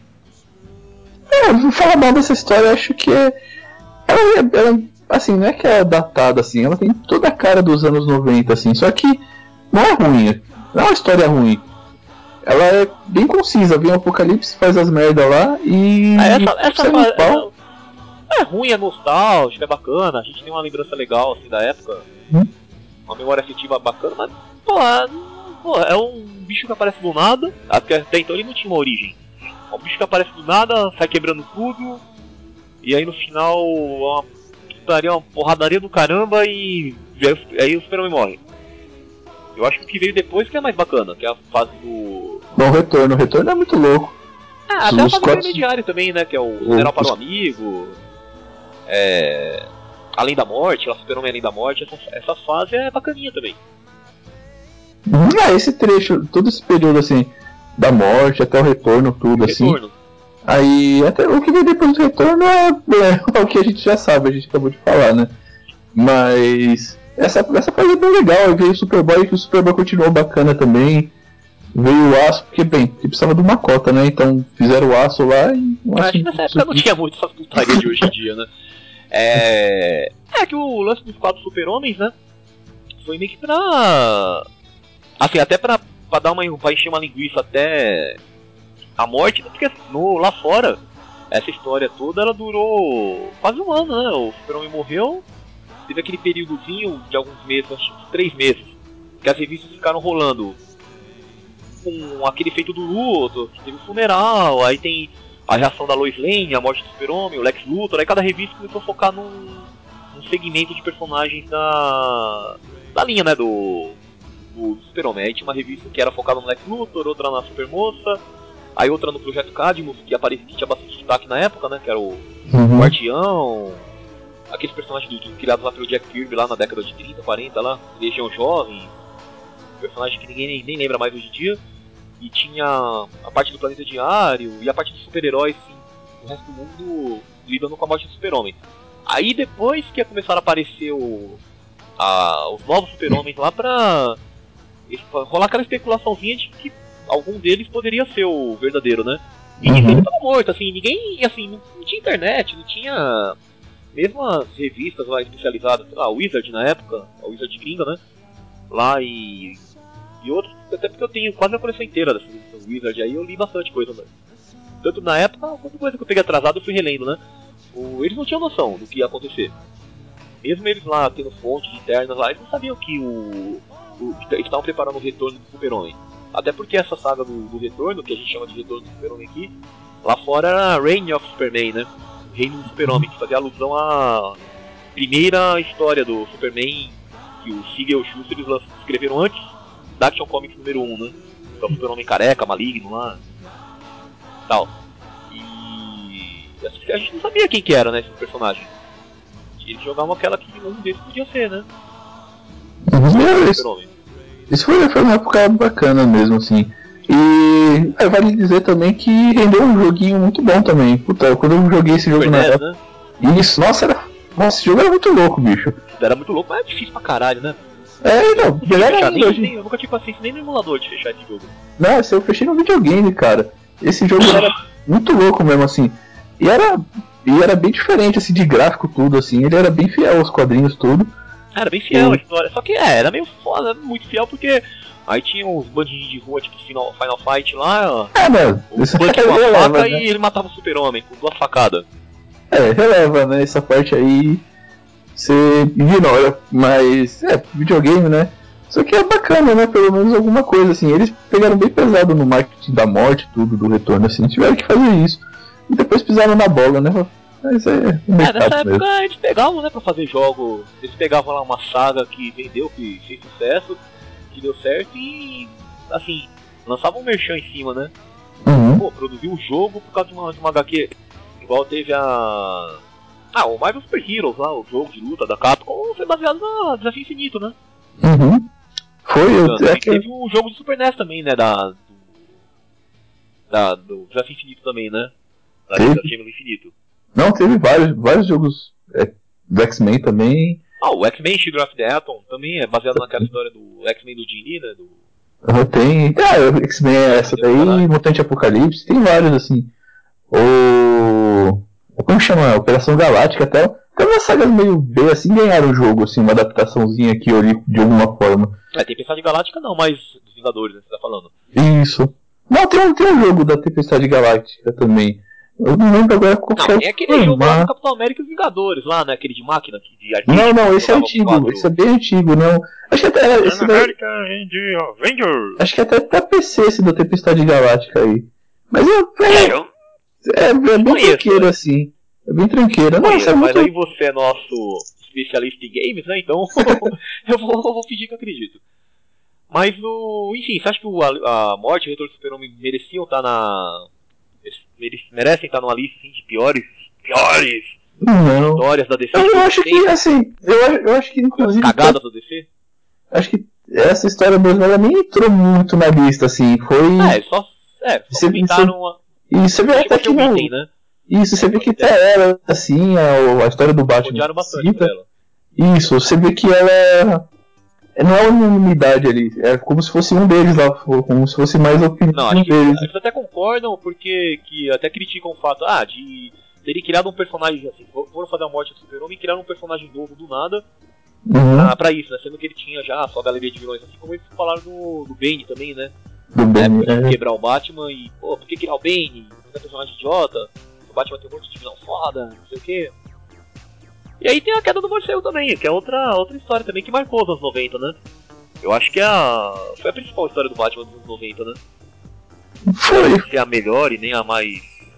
É, vou falar mal dessa história, eu acho que é. Ela, é- ela, assim, não é que é datada assim, ela tem toda a cara dos anos noventa, assim, só que não é ruim, não é uma história ruim. Ela é bem concisa, vem o Apocalipse, faz as merda lá e. Ah, essa essa, segue o fa- pau. essa é ruim, é nostálgica, é bacana, a gente tem uma lembrança legal assim da época, Hum. uma memória afetiva bacana, mas pô, é, pô, é um bicho que aparece do nada, até até então ele não tinha uma origem. É um bicho que aparece do nada, sai quebrando tudo, e aí no final é uma putaria, uma porradaria do caramba e aí o Super-Homem morre. Eu acho que o que veio depois que é mais bacana, que é a fase do. Bom, o retorno, o retorno é muito louco. Ah, até a Os fase quatro- intermediária também, né? Que é o Funeral Os- para o Amigo, é. Além da Morte, lá Super-Homem Além da Morte, essa, essa fase é bacaninha também. Hum, Ah, esse trecho, todo esse período assim, da morte até o retorno, tudo O assim. retorno. Aí, até o que vem depois do retorno é, é o que a gente já sabe, a gente acabou de falar, né? Mas essa, essa parte é bem legal. Aí veio o Superboy, que o Superboy continuou bacana também. Veio o Aço, porque bem, ele precisava de uma cota, né? Então fizeram o Aço lá e o Aço. Acho que nessa época não tinha muito essa putaria de hoje em dia, né? É. É que o lance dos quatro Super-Homens, né? Foi meio que pra. Assim, até pra, pra dar uma. Pra encher uma linguiça até a morte, porque no, lá fora, essa história toda ela durou quase um ano, né? O Super-Homem morreu, teve aquele períodozinho de alguns meses, acho que três meses, que as revistas ficaram rolando com aquele feito do luto, teve o funeral, aí tem a reação da Lois Lane, a morte do Super-Homem, o Lex Luthor, aí cada revista começou a focar num, num segmento de personagens da, da linha, né, do, do Super-Homem. Aí tinha uma revista que era focada no Lex Luthor, outra na Supermoça, aí outra no Projeto Cadmus, que, aparecia, que tinha bastante destaque na época, né, que era o Uhum. Guardião, aqueles personagens do, do, criados lá pelo Jack Kirby lá na década de trinta, quarenta, lá, Legião Jovem, personagem que ninguém nem, nem lembra mais hoje em dia. E tinha a parte do Planeta Diário e a parte dos super-heróis, sim, o resto do mundo lidando com a morte do Super-Homem. Aí depois que começaram a aparecer o, a, os novos Super-Homens lá pra rolar aquela especulaçãozinha de que algum deles poderia ser o verdadeiro, né? E Uhum. ele tava morto, assim, ninguém, assim, não, não tinha internet, não tinha... Mesmo as revistas lá especializadas, sei lá, a Wizard na época, a Wizard gringa, né? Lá e... e outros, até porque eu tenho quase a coleção inteira dessas revistas Wizard aí, eu li bastante coisa, né? Tanto na época, quanto coisa que eu peguei atrasado, eu fui relendo, né? O, eles não tinham noção do que ia acontecer. Mesmo eles lá tendo fontes internas lá, eles não sabiam que o... o eles estavam preparando o retorno do Super-Homem. Até porque essa saga do, do retorno, que a gente chama de retorno do Super-Homem aqui, lá fora era Reign of Superman, né? O Reino do Super-Homem, que fazia alusão à primeira história do Superman que o Siegel e o Schuster eles escreveram antes da Action Comics número um, né? Que é o Super-Homem careca, maligno lá, tal. E a gente não sabia quem que era, né, esse personagem. Eles jogavam aquela que um deles podia ser, né? Uhum. Isso, Super-Homem. isso foi, foi uma época bacana mesmo, assim. E é, vale dizer também que rendeu um joguinho muito bom também. Puta, quando eu joguei esse jogo Super na N E S, época. né? Isso, nossa, era, nossa, esse jogo era muito louco, bicho. Era muito louco, mas é difícil pra caralho, né? É, não, Não consegui melhor fechar, ainda nem, hoje. nem, eu nunca tive paciência nem no emulador de fechar esse jogo. Nossa, eu fechei no videogame, cara. Esse jogo era muito louco mesmo, assim. E era, e era bem diferente, assim, de gráfico, tudo, assim. Ele era bem fiel aos quadrinhos, tudo. Era bem fiel Sim. a história, só que é, era meio foda, muito fiel, porque aí tinha uns bandidinhos de rua, tipo Final, Final Fight lá, É, mano. o Isso Buck com a releva, faca né? e ele matava o Super-Homem com duas facadas. É, releva, né? Essa parte aí você ignora. Mas, é, videogame, né? Só que é bacana, né? Pelo menos alguma coisa, assim. Eles pegaram bem pesado no marketing da morte, tudo, do retorno, assim. Tiveram que fazer isso. E depois pisaram na bola, né? Mas é um É, nessa época mesmo. eles pegavam, né, pra fazer jogo. Eles pegavam lá uma saga que vendeu, que fez sucesso, que deu certo e, assim, lançavam um merchan em cima, né? Uhum. Pô, produziu um jogo por causa de uma, de uma H Q. Igual teve a... Ah, o Marvel Super Heroes lá, o jogo de luta da Capcom, foi baseado no Desafio Infinito, né? Uhum. Foi, eu Então, é que... teve um jogo de Super N E S também, né, da... Do, da, do Desafio Infinito também, né? Da Teve. Desafio Infinito. Não, teve vários, vários jogos é, do X-Men também. Ah, o X-Men Children of the Atom também é baseado naquela história do X-Men do Jim Lee, né? Do... Uhum, tem. Ah, o X-Men é essa daí, Mutante Apocalipse, tem vários assim. O. Como chama? Operação Galáctica até. Até umas sagas meio B assim ganharam o jogo, assim, uma adaptaçãozinha aqui ali de alguma forma. É, Tempestade Galáctica não, mas dos Vingadores, né, você tá falando. Isso. Não, tem um, tem um jogo da Tempestade Galáctica também. Eu não lembro agora qual Não, que é o tem aquele jogo lá do Capitão América e os Vingadores lá, né? Aquele de máquina, de arcade. Não, não, que esse é jogava antigo, quatro. esse é bem antigo, não. Acho que até. Esse daí, América and Avengers. acho que até tá P C esse da Tempestade Galáctica aí. Mas é. É, É, eu é, é bem conheço, tranqueiro né? assim. É bem tranqueiro. conheço, Nossa, é mas muito. aí você é nosso especialista em games, né? Então eu vou, vou fingir que acredito. Mas, o, enfim, você acha que o, a, a morte e o retorno do Super-Homem mereciam estar na... Eles merecem estar numa lista assim, de piores, piores Não. histórias da D C? Eu, de eu acho que, tempo, assim, eu, eu acho que inclusive. cagadas da D C? Acho que essa história mesmo, ela nem entrou muito na lista, assim. Foi. É, só, é, só Você, comentaram uma... e você vê até Chegou a que ser um não. item, né? Isso, você vê que Até. até ela, assim, a, a história do Batman. Odiaram bastante por cita, ela. Isso, você vê que ela não é uma unidade ali, é como se fosse um deles lá, como se fosse mais a opinião Não, de um acho que deles. eles até concordam, porque que até criticam o fato, ah, de terem criado um personagem assim, foram fazer a morte do Super-Homem e criaram um personagem novo do nada Uhum. pra, pra isso, né? Sendo que ele tinha já a sua galeria de vilões, assim como eles falaram do, do Bane também, né? Do Na bem, época de é. quebrar o Batman e, pô, por que criar o Bane? Não é personagem idiota, o Batman tem um monte de vilão foda, não sei o quê. E aí tem a queda do morcego também, que é outra, outra história também que marcou os anos noventa, né? Eu acho que é a, foi a principal história do Batman dos anos noventa, né? Foi. Não ser a melhor e nem a mais,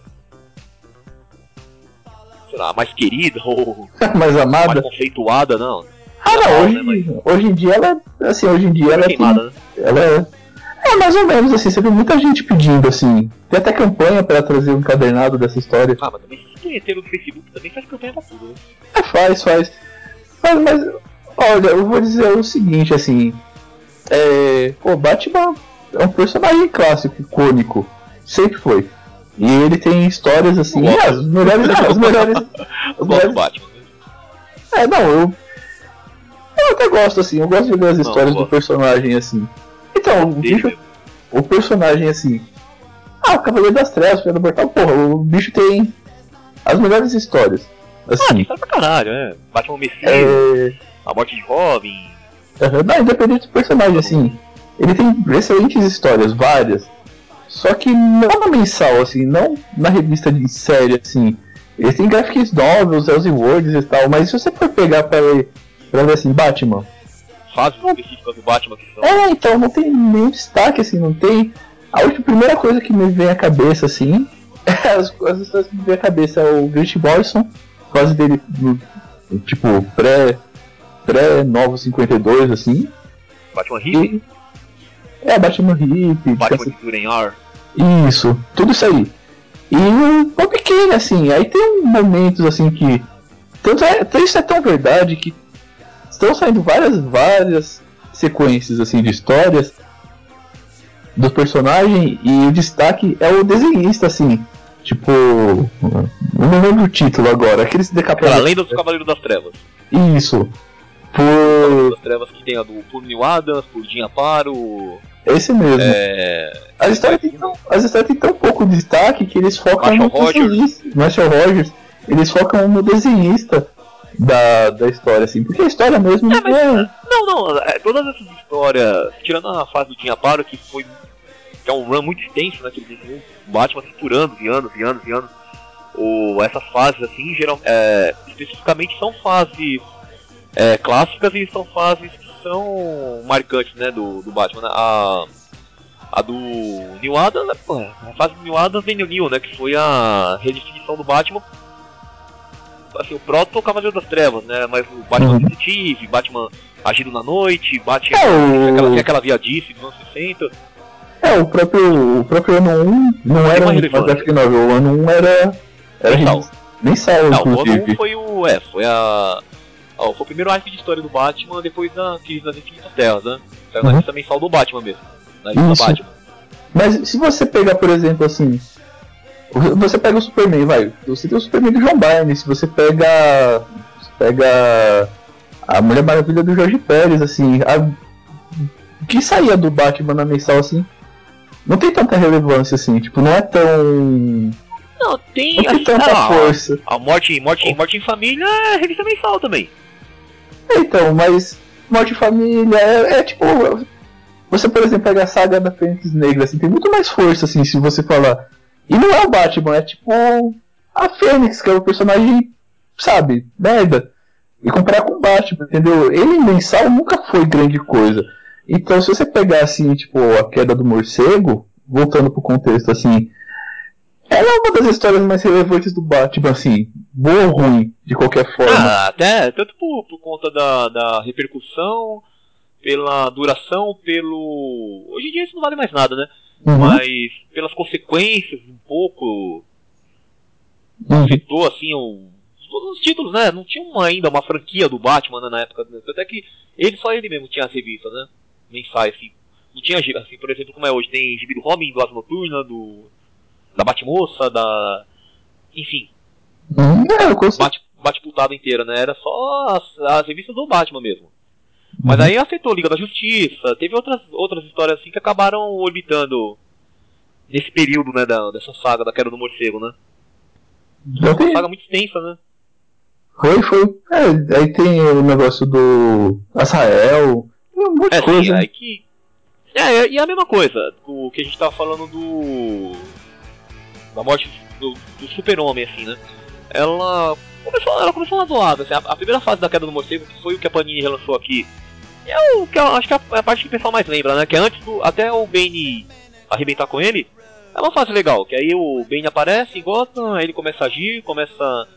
sei lá, a mais querida ou Mais mais amada. conceituada, não. Ah, não, Mal, hoje, né, mas hoje em dia ela, assim, hoje em dia ela queimada, tem, né? ela é, é mais ou menos assim, você vê muita gente pedindo, assim, tem até campanha pra trazer um encadernado dessa história. Ah, mas também se conheceram no Facebook também faz campanha pra tudo, né? É, faz, faz. Mas, mas, olha, eu vou dizer o seguinte, assim, é, o Batman é um personagem clássico, icônico, sempre foi. E ele tem histórias assim, Não gosto. as melhores, as melhores, as Eu gosto do melhores. Batman. É, não, eu, eu até gosto assim, eu gosto de ver as Não, histórias eu do gosto. personagem assim. Então, o Dele bicho, mesmo. o personagem assim, ah, Cavaleiro das Trevas, Pedro Mortal, porra, o bicho tem as melhores histórias. Ah, tem Assim, história pra caralho, né? Batman Messias, é, a morte de Robin. Uhum. Não, independente do personagem, assim, ele tem excelentes histórias, várias. Só que não na mensal, assim, não na revista de série, assim. Ele tem graphic novels, Elseworlds e tal, mas se você for pegar pra ler, pra ver assim, Batman. Fases específicas do Batman que são. É, então, não tem nenhum destaque, assim, não tem. A última, primeira coisa que me vem à cabeça, assim, as, as histórias que me vem à cabeça é o Grant Morrison, quase dele, no, tipo, pré. pré-Novo cinquenta e dois, assim. Batman Hippie, E, é, Batman Hip, Batman de Durenhar. isso, tudo isso aí. E uma pequena, assim, aí tem momentos assim que. Tanto é, isso é tão verdade que estão saindo várias, várias sequências assim de histórias do personagem e o destaque é o desenhista, assim. Tipo. Não lembro o título agora, aqueles Aquela decapados. Lenda dos Cavaleiros das Trevas. Isso. Cavaleiros Por. das Trevas que tem a do por Neil Adams, por Jim Aparo. Esse mesmo. É. As histórias, têm tão, as histórias têm tão pouco destaque que eles focam Marshall no desenhista. Marshall Rogers. Eles focam no desenhista da, da história, assim. Porque a história mesmo É, mas, não é. não, não, é, todas essas histórias, tirando a fase do Jim Aparo, que foi. Que é um run muito extenso, né? Que ele desenhou o Batman por anos e anos e anos e anos. Ou essas fases, assim, geral, é, especificamente são fases é, clássicas e são fases que são marcantes, né, do, do Batman, né? A, a do Neil Adams, né, pô, a fase do Neil Adams vem no Neil, né, que foi a redefinição do Batman, assim, o proto Cavaleiro das Trevas, né, mas o Batman uhum. Detetive, Batman agindo na noite, Batman, é, o... aquela, tem aquela viadice dos anos sessenta. É, o próprio, o próprio ano um não era uma graphic novel, o ano um era... era mensal. Mensal, não, o ano um foi o... é, foi a... Ó, foi o primeiro arco de história do Batman depois da crise das Infinitas Terras, né? Saiu uhum. na lista mensal do Batman mesmo, na lista Batman. Mas se você pegar, por exemplo, assim... Você pega o Superman, vai. Você tem o Superman do John Byrne, se você pega... Você pega... A Mulher Maravilha do Jorge Pérez, assim... A, o que saía do Batman na mensal, assim... Não tem tanta relevância, assim, tipo, não é tão... Não, tem... Não tem tanta ah, força. A Morte, morte, oh. morte em Família é revista mensal também. Então, mas Morte em Família é, é tipo... Você, por exemplo, pega a saga da Fênix Negra, assim, tem muito mais força, assim, se você falar. E não é o Batman, é tipo a Fênix, que é o personagem, sabe, merda. E comparar com o Batman, entendeu? Ele mensal nunca foi grande coisa. Então, se você pegar, assim, tipo, a queda do morcego, voltando pro contexto, assim, ela é uma das histórias mais relevantes do Batman, assim, boa ou ruim, de qualquer forma. Ah, até, tanto por, por conta da, da repercussão, pela duração, pelo... Hoje em dia isso não vale mais nada, né? Uhum. Mas pelas consequências, um pouco... Uhum. Afetou, assim, o... todos os títulos, né? Não tinha uma, ainda uma franquia do Batman, né, na época. Até que ele, só ele mesmo tinha as revistas, né? Mensais, assim. Não tinha, assim, por exemplo, como é hoje. Tem gibi do Robin, do Asa Noturna, do... da Batmoça, da... Enfim. Uhum. É, eu consigo... Bate, bate-putada inteira, né? Era só as, as revistas do Batman mesmo. Mas aí afetou a Liga da Justiça, teve outras, outras histórias assim que acabaram orbitando nesse período, né, da, dessa saga da Queda do Morcego, né? Foi uma saga muito extensa, né? Foi, foi. É, aí tem o negócio do Azrael, um monte de é, coisa. Sim, aí que... É, e a mesma coisa, o que a gente tava falando do... da morte do, do super-homem, assim, né? Ela começou, ela começou razoável, assim, a, a primeira fase da Queda do Morcego, que foi o que a Panini relançou aqui, é o que eu acho que é a parte que o pessoal mais lembra, né? Que é antes do... até o Bane arrebentar com ele, é uma fase legal, que aí o Bane aparece em Gotham, aí ele começa a agir, começa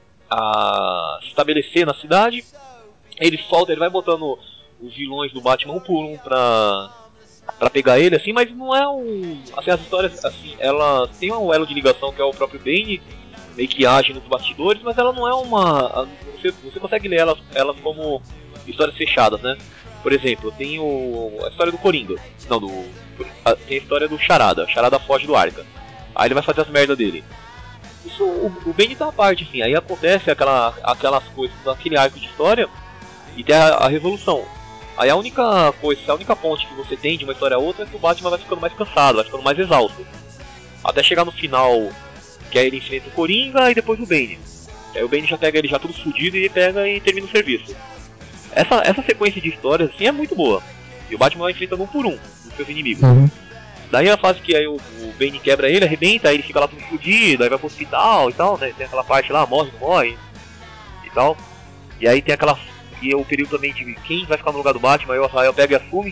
a se estabelecer na cidade, ele solta, ele vai botando os vilões do Batman um por um pra, pra pegar ele, assim, mas não é um... assim, as histórias, assim, elas têm um elo de ligação que é o próprio Bane, meio que age nos bastidores, mas ela não é uma... Você, você consegue ler elas, elas como histórias fechadas, né? Por exemplo, tem o, a história do Coringa. Não, do, a, tem a história do Charada. Charada foge do Arca. Aí ele vai fazer as merdas dele. Isso, o, o Bane tá à parte, assim. Aí acontece aquela, aquelas coisas daquele arco de história e tem a, a resolução. Aí a única coisa, a única ponte que você tem de uma história a outra é que o Batman vai ficando mais cansado, vai ficando mais exausto. Até chegar no final, que aí ele enfrenta o Coringa e depois o Bane. Aí o Bane já pega ele já tudo fudido e ele pega e termina o serviço. Essa, essa sequência de histórias assim é muito boa. E o Batman vai enfrentando um por um dos seus inimigos. Uhum. Daí a fase que aí o, o Bane quebra ele, arrebenta, aí ele fica lá tudo fudido, aí vai pro hospital e tal, né? Tem aquela parte lá, morre, não morre e tal. E aí tem aquela... E é o período também de quem vai ficar no lugar do Batman, aí o Azrael pega e assume.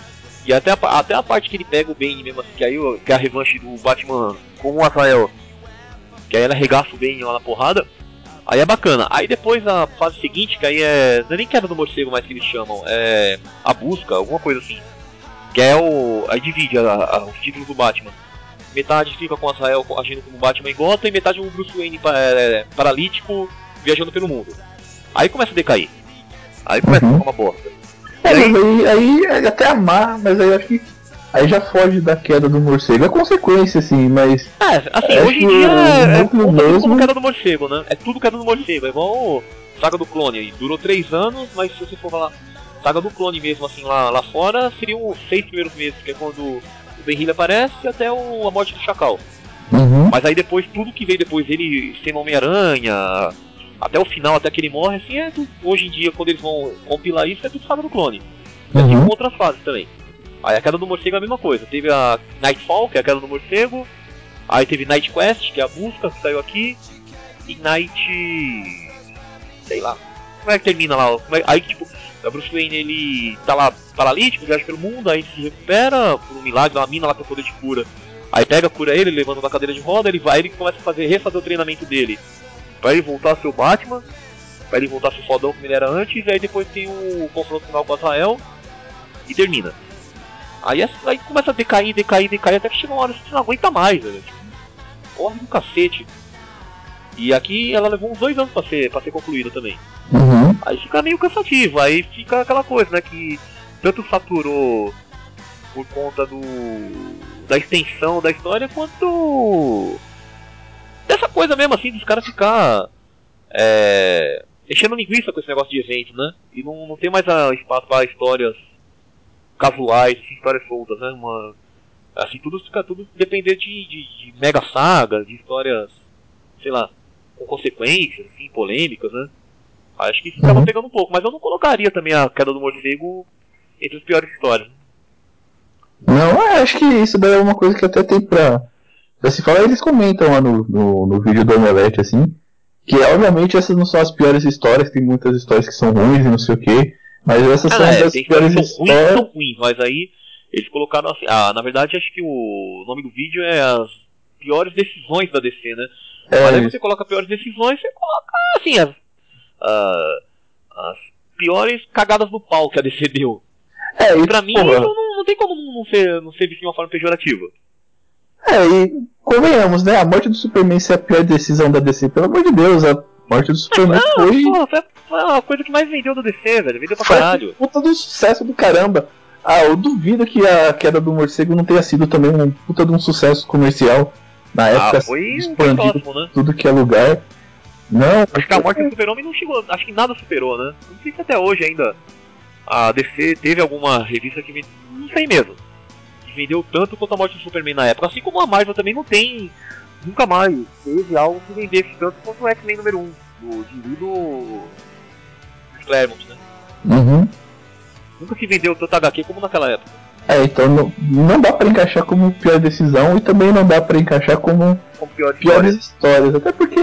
E até a, até a parte que ele pega o Bane mesmo assim, que aí que é a revanche do Batman com o Azrael. Que aí ela arregaça o Bane lá na porrada. Aí é bacana. Aí depois a fase seguinte, que aí é... não é nem Queda do Morcego mais que eles chamam, é a busca, alguma coisa assim. Que é o... aí divide a, a, os títulos do Batman. Metade fica com o Azrael agindo como Batman em Gotham e metade o Bruce Wayne é, paralítico viajando pelo mundo. Aí começa a decair. Aí começa uhum. a ficar uma bosta. É, aí... Mas aí, aí até amar, mas aí eu acho que aí já foge da Queda do Morcego. É consequência, assim, mas... É, assim, hoje em dia é, é conta mesmo... como Queda do Morcego, né? É tudo Queda do Morcego, é igual Saga do Clone aí. Durou três anos, mas se você for falar Saga do Clone mesmo, assim, lá, lá fora, seriam os seis primeiros meses, que é quando o Ben Hill aparece até o, a morte do Chacal. Uhum. Mas aí depois, tudo que veio depois dele, sendo Homem-Aranha, até o final, até que ele morre, assim, é tudo, hoje em dia, quando eles vão compilar isso, é tudo Saga do Clone. Uhum. Assim como outras fases também. Aí a Queda do Morcego é a mesma coisa. Teve a Nightfall, que é a Queda do Morcego. Aí teve Night Quest, que é a busca, que saiu aqui. E Night... sei lá. Como é que termina lá? Como é... Aí, tipo, O Bruce Wayne, ele tá lá paralítico, viaja pelo mundo, aí se recupera por um milagre, uma mina lá com poder de cura. Aí pega, cura ele, levanta na cadeira de roda, ele vai, ele começa a fazer, refazer o treinamento dele pra ele voltar a ser o Batman, pra ele voltar a ser fodão como ele era antes, e aí depois tem o confronto final com o Azrael e termina. Aí, aí começa a decair, decair, decair, até que chega uma hora que você não aguenta mais, velho. Tipo, corre do cacete. E aqui ela levou uns dois anos pra ser, pra ser concluída também. Uhum. Aí fica meio cansativo, aí fica aquela coisa, né, que tanto saturou por conta do da extensão da história, quanto dessa coisa mesmo, assim, dos caras ficar é, enchendo linguiça com esse negócio de evento, né, e não, não tem mais a espaço para histórias casuais, assim, histórias soltas, né, uma, assim, tudo fica tudo depender de, de, de mega sagas, de histórias, sei lá, com consequências, assim, polêmicas, né. Acho que isso acaba Uhum. pegando um pouco, mas eu não colocaria também a Queda do Morcego entre as piores histórias. Não, eu acho que isso daí é uma coisa que até tem pra, pra se falar. Eles comentam lá no, no, no vídeo do Omelete, assim, que obviamente essas não são as piores histórias, tem muitas histórias que são ruins e não sei o que, mas essas Ah, são é, das tem histórias piores que são ruins, histórias. são ruins, mas aí eles colocaram assim. Ah, na verdade acho que o nome do vídeo é as piores decisões da D C, né? Mas aí É, você coloca piores decisões, você coloca assim, as, ah, as piores cagadas no pau que a D C deu. é, E e, pra mim porra, isso não, não tem como não ser, não ser visto de uma forma pejorativa. é, e convenhamos, né? A morte do Superman ser a pior decisão da D C, pelo amor de Deus, a morte do Superman Ah, foi, porra, foi, foi a coisa que mais vendeu do D C, velho. Vendeu pra foi caralho. puta do sucesso do caramba. Ah, eu duvido que a Queda do Morcego não tenha sido também um puta de um sucesso comercial. Na Ah, época, foi, foi expandido próximo, né? tudo que é lugar. Não, Acho que a morte do Super-Homem não chegou, acho que nada superou, né? Não sei se até hoje ainda a D C teve alguma revista que vendeu, não sei mesmo, que vendeu tanto quanto a morte do Superman na época. Assim como a Marvel também não tem, nunca mais teve algo que vendesse tanto quanto o X-Men número um, do Jim do, do Claremont, né? Uhum. Nunca se vendeu tanto H Q como naquela época. É, então não, não dá pra encaixar como pior decisão e também não dá pra encaixar como Como pior piores história. histórias. Até porque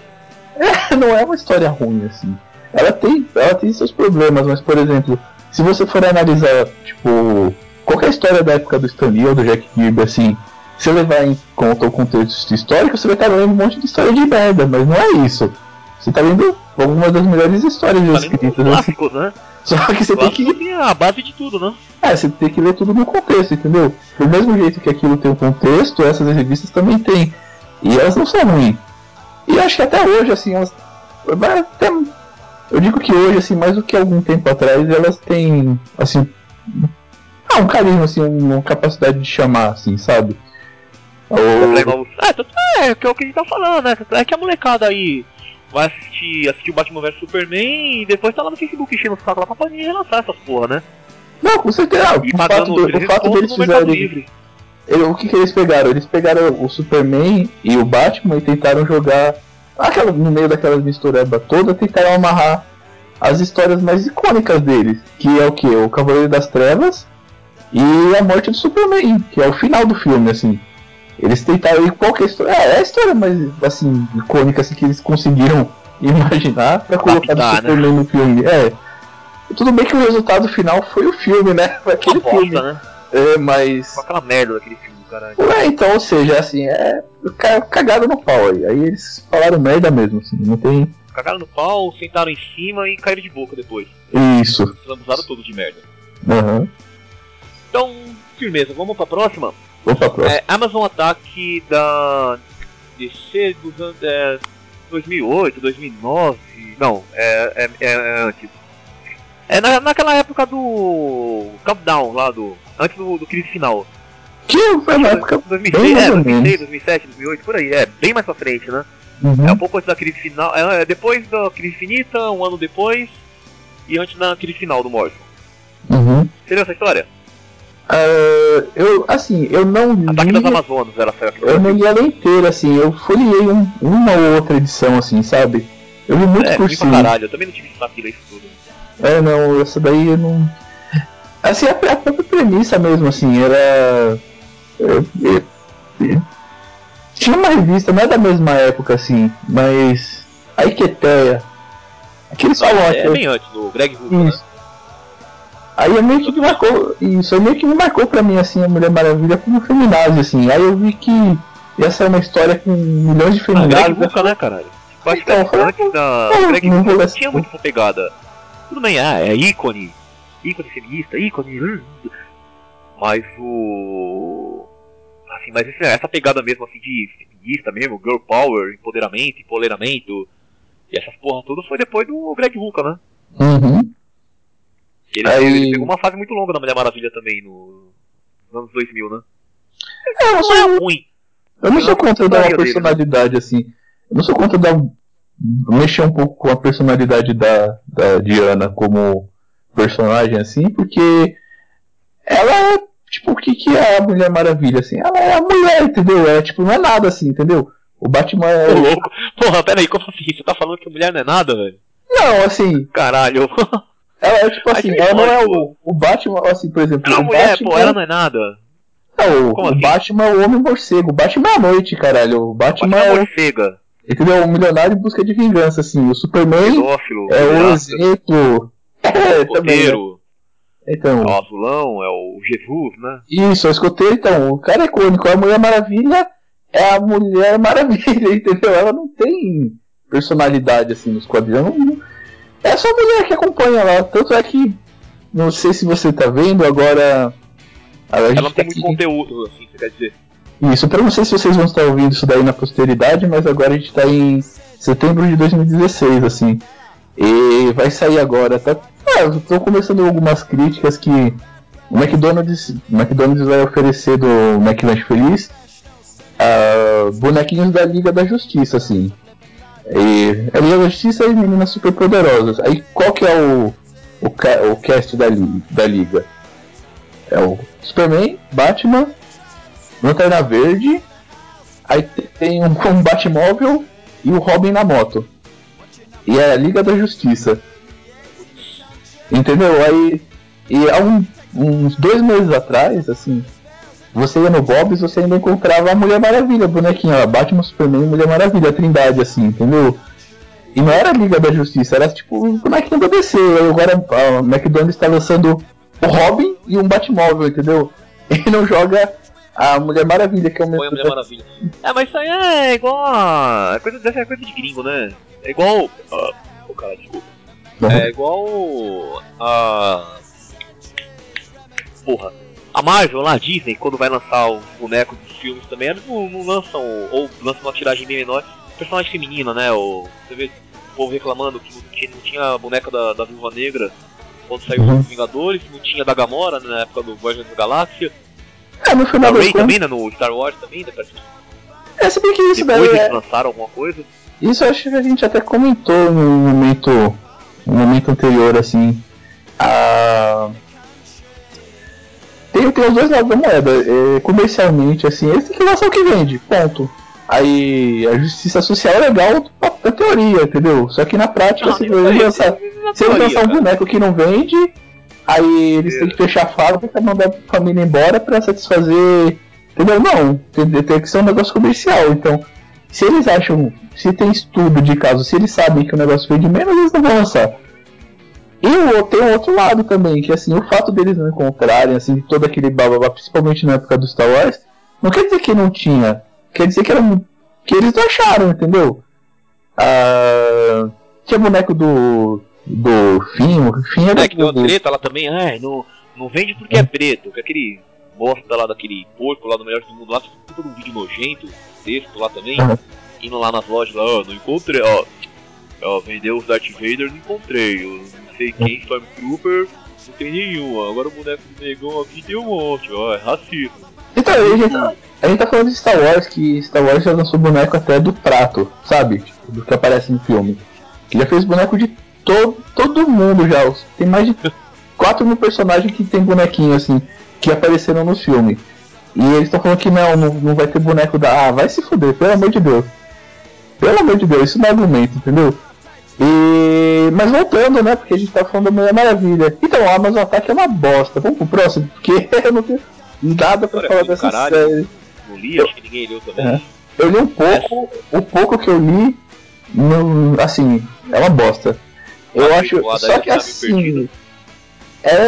é, não é uma história ruim, assim. Ela tem, ela tem seus problemas, mas, por exemplo, se você for analisar, tipo, qualquer história da época do Stan Lee ou do Jack Kirby, assim, se levar em conta o contexto histórico, você vai estar lendo um monte de história de merda, mas não é isso. Você tá lendo algumas das melhores histórias Tá lendo os escritas, assim. clássicos, né? Só que você tem que Clássicos é a base de tudo, né? é, você tem que ler tudo no contexto, entendeu? Do mesmo jeito que aquilo tem um contexto, essas revistas também têm. E elas não são ruins. E eu acho que até hoje, assim, elas. Até, eu digo que hoje, assim, mais do que algum tempo atrás, elas têm, assim. Ah, um carisma, assim, uma capacidade de chamar, assim, sabe? Atrai Ou... novos. É, tanto é, que é o que a gente tá falando, né? Tanto é que a molecada aí vai assistir, assistir o Batman versus Superman e depois tá lá no Facebook enchendo o saco lá pra poder relançar essas porra, né? Não, com certeza. Ah, E o fato, pagando do, o trezentos fato pontos deles no Mercado fizerem. Livre. Ele, o que, que eles pegaram? Eles pegaram o Superman e o Batman e tentaram jogar aquela, no meio daquela mistureba toda, tentaram amarrar as histórias mais icônicas deles, que é o que? O Cavaleiro das Trevas e a morte do Superman, que é o final do filme, assim. Eles tentaram ir qualquer história. É, é a história mais assim, icônica assim, que eles conseguiram imaginar pra colocar o Adaptar, Superman né? no filme. É. Tudo bem que o resultado final foi o filme, né? Foi aquele Uma filme. bosta, né? É, mas. Com aquela merda daquele filme, caralho. Ué, então, ou seja, assim, é cagada no pau aí. Aí eles falaram merda mesmo, assim, não tem. Cagaram no pau, sentaram em cima e caíram de boca depois. Isso. Lambuzaram tudo de merda. Aham. Então, firmeza, vamos pra próxima? Opa, próximo. É, Amazon Ataque da D C dos anos é, dois mil e oito, dois mil e nove. Não, é, é, é antes. É na, naquela época do Countdown lá, do antes do, do crise final. Que foi uma época dois mil e bem seis, mais é, ou dois mil e seis, menos. dois mil e sete, dois mil e oito, por aí, é, bem mais pra frente, né? Uhum. É um pouco antes da crise final, é, é depois da crise infinita, um ano depois, e antes da crise final do Morrison. Uhum. Você leu essa história? Uh, eu, assim, eu não li. Ataque das Amazonas, ela saiu aqui no Eu não Brasil. li ela inteira, assim, eu folhei um, uma ou outra edição, assim, sabe? Eu li muito É, por ruim pra cima. caralho, eu também não tive saco de ler isso tudo. É, não, essa daí eu não. Assim, a, a própria premissa mesmo, assim, era. É, é, é, tinha uma revista, não é da mesma época, assim, mas. A Iqueteia. Aqueles Não, falam é aqui. bem antes, do Greg Russo, né? Isso. Aí eu meio que me marcou, isso aí meio que me marcou pra mim, assim, a Mulher Maravilha como feminazi, assim. Aí eu vi que ia ser uma história com milhões de Ah, feminazes. Greg Rucka, né, caralho? Eu acho que Então, foi- antes da. não, O Greg não Rucka vou não ler- tinha muito essa pegada. Tudo bem, ah, é ícone. Ícone feminista, ícone. hum, Mas o. Assim, mas esse- essa pegada mesmo assim de feminista mesmo, girl power, empoderamento, empoderamento. E essas porra tudo foi depois do Greg Rucka, né? Uhum. Ele, Aí- ele pegou uma fase muito longa da Mulher Maravilha também, no, nos anos dois mil, né? É, eu não Não sou, é ruim. eu não Eu sou não contra dar uma gostaria dele, personalidade, assim. Eu não sou contra dar mexer um pouco com a personalidade da, da Diana como personagem, assim, porque ela é, tipo, o que, que é a Mulher Maravilha, assim? Ela é a mulher, entendeu? É, tipo, não é nada assim, entendeu? O Batman é... Ô louco. Porra, pera aí, como assim? Você tá falando que a mulher não é nada, velho? Não, assim, Caralho. ela é tipo Aí assim, você me ela não é fode, o, o Batman, assim, por exemplo, Ela é o uma mulher, Batman... pô, ela não é nada. Não, Como o assim? Batman é o Homem Morcego, o Batman é a noite, caralho. O Batman, Batman é é o, morcega, entendeu? O milionário em busca de vingança, assim. O Superman pedófilo, é o pederasta, exemplo. É, também, né? escoteiro, é Então, o azulão, é o Jesus, né? isso, eu escutei, então, o cara é icônico. A Mulher Maravilha é a Mulher Maravilha, entendeu? Ela não tem personalidade, assim, nos quadrinhos. Não- É só a mulher que acompanha lá. Tanto é que, não sei se você tá vendo, agora a Ela gente não tá tem muito aqui... conteúdo, assim, você quer dizer. Isso, pra não sei se vocês vão estar ouvindo isso daí na posteridade, mas agora a gente tá em setembro de dois mil e dezesseis, assim. E vai sair agora, tá? Ah, estão começando algumas críticas que o McDonald's, o McDonald's vai oferecer do McLanche Feliz ah, bonequinhos da Liga da Justiça, assim. E a Liga da Justiça e meninas super poderosas. Aí qual que é o, o, ca- o cast da, li- da Liga? É o Superman, Batman, Lanterna Verde, aí tem um, um Batmóvel e o Robin na moto. E é a Liga da Justiça. Entendeu? Aí. E há um, uns dois meses atrás, assim, você ia no Bob's, você ainda encontrava a Mulher Maravilha, a bonequinha, a Batman, Superman e Mulher Maravilha, a Trindade, assim, entendeu? E não era a Liga da Justiça, era tipo um bonequinho da D C. Aí agora a McDonald's está lançando o Robin e um Batmóvel, entendeu? E não joga a Mulher Maravilha, que é o Põe a mesmo. Mulher Maravilha. É, mas isso aí é igual a. É coisa, dessa é coisa de gringo, né? É igual. Ah, oh, cara, desculpa. É igual a. Porra. A Marvel lá, a Disney, quando vai lançar os bonecos dos filmes também, eles não, não lançam, ou lançam uma tiragem bem menor, personagem feminina, né? Ou, você vê o povo reclamando que não tinha, não tinha a boneca da, da Viúva Negra quando saiu Uhum. os Vingadores, não tinha da Gamora na época do Guardiões da Galáxia, É, no da final das Rey contas. também, né? No Star Wars também, né? É, se bem que isso Depois daí eles é, lançaram alguma coisa. isso eu acho que a gente até comentou no momento, no momento anterior, assim. A... Tem, tem os dois lados da moeda. É, comercialmente, assim, eles têm que lançar o que vende, ponto. Aí a justiça social é legal na teoria, entendeu? Só que na prática, Não, se isso eles aí, lançar, na se eles teoria, lançar um cara. boneco que não vende, aí eles É. têm que fechar a fábrica, mandar a família embora pra satisfazer. Entendeu? Não, tem, tem que ser um negócio comercial. Então, se eles acham, se tem estudo de caso, se eles sabem que o negócio vende menos, eles não vão lançar. E o, tem um outro lado também, que assim, o fato deles não encontrarem, assim, todo aquele bababá, principalmente na época do Star Wars, não quer dizer que não tinha. Quer dizer que, era, que eles não acharam, entendeu? Ah, tinha boneco do. do Finn, o Finn era É, que deu do, uma treta lá também, ah, não, não vende porque é preto, que aquele bosta lá daquele porco lá do Melhor do Mundo lá, fez todo um vídeo nojento, texto lá também, Uhum. indo lá nas lojas lá, ó, não encontrei, ó, ó, vendeu os Darth Vader, não encontrei, eu não sei quem, Stormtrooper, não tem nenhum, ó, agora o boneco do negão aqui tem um monte, ó, é racismo. Então, a gente, tá, a gente tá falando de Star Wars, que Star Wars já lançou boneco até do prato, sabe? Tipo, do que aparece no filme. Que já fez boneco de to, todo mundo já. Tem mais de quatro mil personagens que tem bonequinho assim, que apareceram no filme. E eles estão falando que não, não, não vai ter boneco da. Ah, vai se fuder, pelo amor de Deus. Pelo amor de Deus, isso não é argumento, entendeu? E... Mas voltando, né? Porque a gente tá falando da Mulher Maravilha. Então, a Amazon Attack é uma bosta. Vamos pro próximo, porque eu não tenho nada pra Olha, falar do dessa caralho, série. não li, acho que ninguém leu também. É. Eu li um pouco, o pouco que eu li, não, assim, é uma bosta. Eu Ah, acho. o Só Adair que tá meio perdido. assim. É.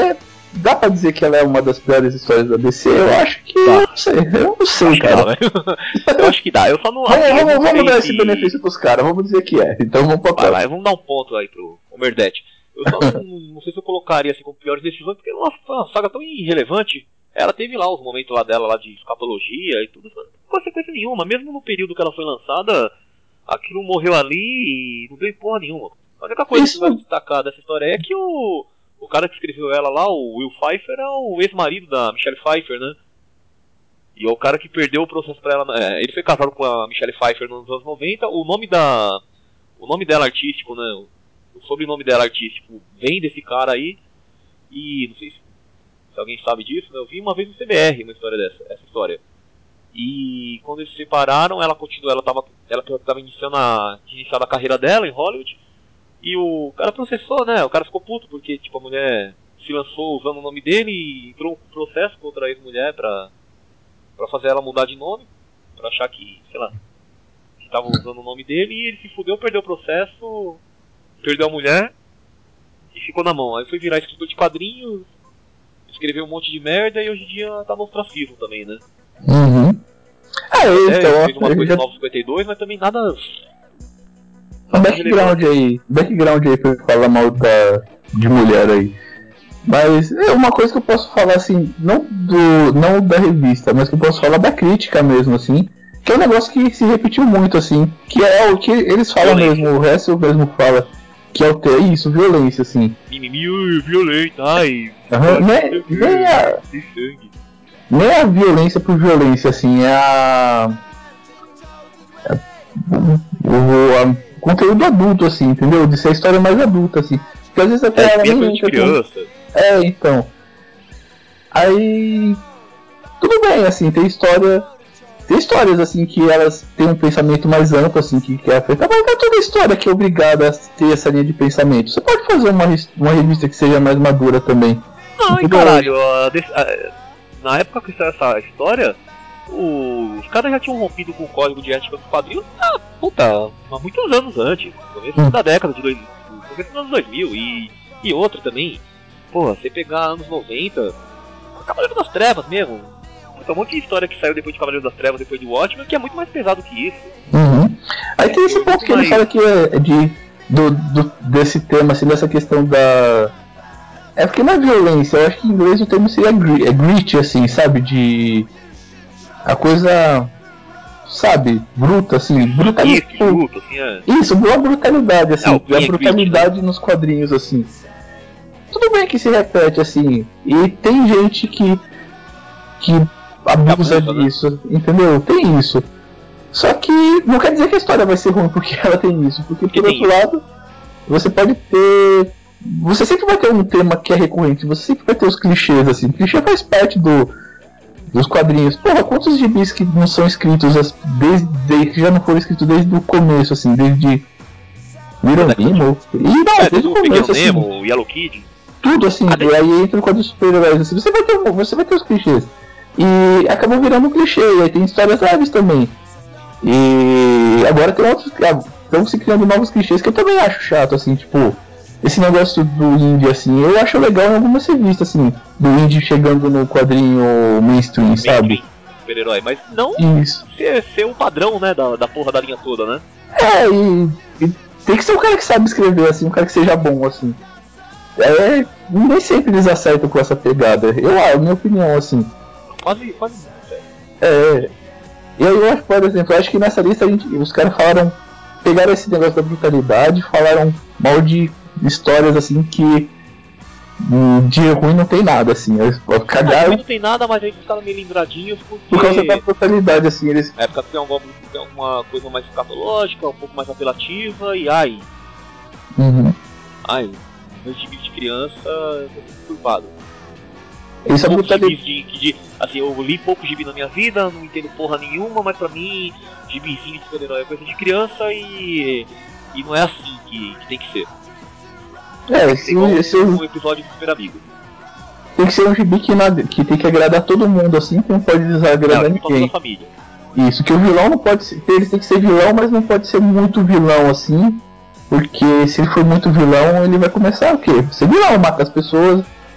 dá pra dizer que ela é uma das piores histórias da D C? Eu acho que. Tá. Eu não sei, eu não sei, Acho que cara. dá, velho. Eu acho que dá. Eu só não. Vamos, assim, eu vamos, não vamos sei dar se- esse benefício pros caras, vamos dizer que é. Então vamos pra Vai, próxima. vai, vamos dar um ponto aí pro Omerdete. Eu só não, não sei se eu colocaria assim como piores decisões, porque ela foi uma saga tão irrelevante. Ela teve lá os momentos lá dela lá de escatologia e tudo, não tem consequência nenhuma. Mesmo no período que ela foi lançada, aquilo morreu ali e não deu porra nenhuma. A única coisa Isso- que vai destacar dessa história é que o, o cara que escreveu ela lá, o Will Pfeiffer, é o ex-marido da Michelle Pfeiffer, né? E é o cara que perdeu o processo pra ela. É, ele foi casado com a Michelle Pfeiffer nos anos noventa. O nome da. O nome dela artístico, né? O, o sobrenome dela artístico vem desse cara aí. E não sei se, se alguém sabe disso, né? Eu vi uma vez no C B R uma história dessa, essa história. E quando eles se separaram, ela continuou, ela tava, ela tava iniciando a, tinha iniciado a carreira dela em Hollywood. E o cara processou, né? O cara ficou puto porque tipo a mulher se lançou usando o nome dele e entrou um processo contra a ex-mulher pra Pra fazer ela mudar de nome, pra achar que, sei lá, que tava usando o nome dele, e ele se fudeu, perdeu o processo, perdeu a mulher e ficou na mão. Aí foi virar escritor de quadrinhos, escreveu um monte de merda e hoje em dia tá no ostracismo também, né? Uhum. Ah, É, então, fez uma eu coisa já- no Nova cinquenta e dois, mas também nada. um nada background relevante. aí, background aí pra eu falar mal da, de mulher aí. Mas é uma coisa que eu posso falar assim, não do não da revista, mas que eu posso falar da crítica mesmo assim, que é um negócio que se repetiu muito assim, que é o que eles falam Violência. mesmo, o resto mesmo fala, que é o ter isso, violência assim. Mimimi, ui, violenta, ai. Aham, pode nem, ser, nem, a, tem sangue. nem a violência por violência assim, é a, o, o a, conteúdo adulto assim, entendeu? De ser a história mais adulta assim. Porque às vezes até É, ela tem a nem coisa de entra com- criança. É, então. Aí. Tudo bem, assim, tem história. Tem histórias, assim, que elas têm um pensamento mais amplo, assim, que quer afetar. Mas não é toda história que é obrigada a ter essa linha de pensamento. Você pode fazer uma, res- uma revista que seja mais madura também. Não, e Entendeu? caralho, a desse- a- na época que saiu essa história, o- os caras já tinham rompido com o código de ética dos quadrinhos ah, puta, há muitos anos antes, no começo Hum. da década de dois, no começo dos anos dois mil, e, e outra também, porra, você pegar anos noventa, Cavaleiro das Trevas mesmo, tem um monte de história que saiu depois de Cavaleiro das Trevas, depois de Watchmen, que é muito mais pesado que isso. Uhum. Aí tem esse Foi ponto muito que ele mais- fala que é de, do, do- desse tema, assim, dessa questão da. É porque na violência, eu acho que em inglês o termo seria gri- é grit, assim, sabe? De. A coisa. Sabe? Bruta, assim. Brutalidade. Isso, luto, assim, é. Isso, boa brutalidade, assim. É, o a King brutalidade nos quadrinhos, assim. Tudo bem que se repete, assim. E tem gente que. que abusa, abusa, né? disso, entendeu? Tem isso. Só que não quer dizer que a história vai ser ruim porque ela tem isso. Porque, Porque por tem outro lado, você pode ter. Você sempre vai ter um tema que é recorrente, você sempre vai ter os clichês, assim. O clichê faz parte do, dos quadrinhos. Porra, quantos gibis que não são escritos as- desde, desde que já não foram escritos desde o começo, assim, desde Little Nemo. E não, É, desde desde o o Pequeno começo, assim, Nemo, o Yellow Kid. tudo assim, Ah, e aí entra o quadro de super-heróis, assim, você vai ter você vai ter os clichês. E acabou virando um clichê, e aí tem histórias leves também. E agora tem outros. Estão se criando novos clichês que eu também acho chato, assim, tipo, esse negócio do indie, assim, eu acho legal em algumas revistas, assim, do indie chegando no quadrinho mainstream, sabe? Mainstream, super-herói, mas não Isso. ser, ser o padrão, né, da, da porra da linha toda, né? É, e, e tem que ser um cara que sabe escrever, assim, um cara que seja bom, assim. É, nem sempre eles acertam com essa pegada. Eu, a minha opinião, assim. Quase, quase. É. E aí eu acho, por exemplo, eu acho que nessa lista a gente, os caras falaram, pegaram esse negócio da brutalidade, falaram mal de histórias assim que hum, de ruim não tem nada, assim. Eles Não, cagaram não tem nada, mas eles ficaram meio lembradinhos porque. por causa da brutalidade, assim, eles. Na época tem alguma, tem alguma coisa mais escatológica, um pouco mais apelativa, e ai, Uhum. ai, meus gibis de criança, eu tô muito culpado. Isso é Poucos brutalidade. gibis de, de. Assim, eu li pouco gibi na minha vida, não entendo porra nenhuma, mas pra mim, gibizinho de super-herói é coisa de criança e. E não é assim que, que tem que ser. É, Tem se, igual se, um episódio do Super Amigo. tem que ser um gibi que, nada, que tem que agradar todo mundo, assim, que não pode desagradar Não, pra toda a ninguém. família. Isso, que o vilão não pode ser. Ele tem que ser vilão, mas não pode ser muito vilão assim. Porque se ele for muito vilão, ele vai começar o quê? Ser vilão, mata as pessoas,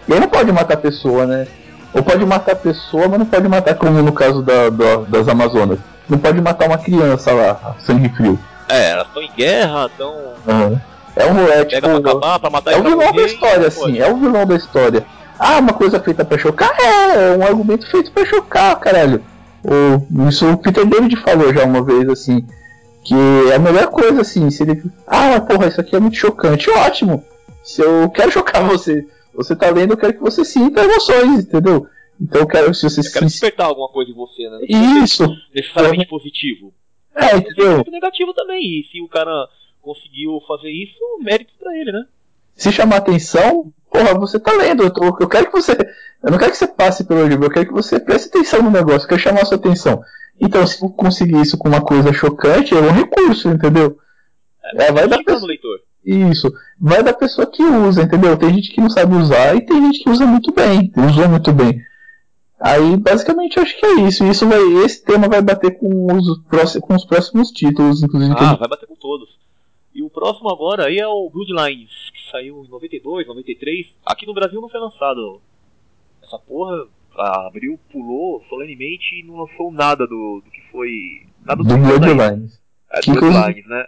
E aí não pode matar a pessoa, né? Ou pode matar a pessoa, mas não pode matar, como no caso da, da, das Amazonas. Não pode matar uma criança lá, sangue frio. É, elas estão em guerra, estão... Uhum. É um moleque, pega tipo, pra acabar, pra matar é e o pra vilão morrer, da história, assim, pode. é o vilão da história. Ah, uma coisa feita pra chocar? É, é um argumento feito pra chocar, caralho. O, isso o Peter David falou já uma vez, assim, que é a melhor coisa, assim, se ele... Ah, mas porra, isso aqui é muito chocante. Ótimo! Se eu quero chocar você, você tá lendo, eu quero que você sinta emoções, entendeu? Então eu quero, se você Eu quero se... despertar alguma coisa em você, né? Não Isso! necessariamente positivo. É, entendeu? Muito negativo também, e se o cara conseguiu fazer isso, mérito pra ele, né? Se chamar atenção, porra, você tá lendo. Eu, tô, eu quero que você. Eu não quero que você passe pelo livro, eu quero que você preste atenção no negócio, eu quero chamar a sua atenção. Então, se conseguir isso com uma coisa chocante, é um recurso, entendeu? É, É, vai da pessoa. leitor. Isso. Vai da pessoa que usa, entendeu? Tem gente que não sabe usar e tem gente que usa muito bem, usou muito bem. Aí, basicamente, eu acho que é isso. Isso vai, esse tema vai bater com os, próximos, com os próximos títulos, inclusive. Ah, gente... vai bater com todos. E o próximo agora aí é o Bloodlines, que saiu em noventa e dois, noventa e três. Aqui no Brasil não foi lançado. Essa porra abriu, pulou solenemente e não lançou nada do, do que foi. Nada do, do Bloodlines. É, do Bloodlines, né?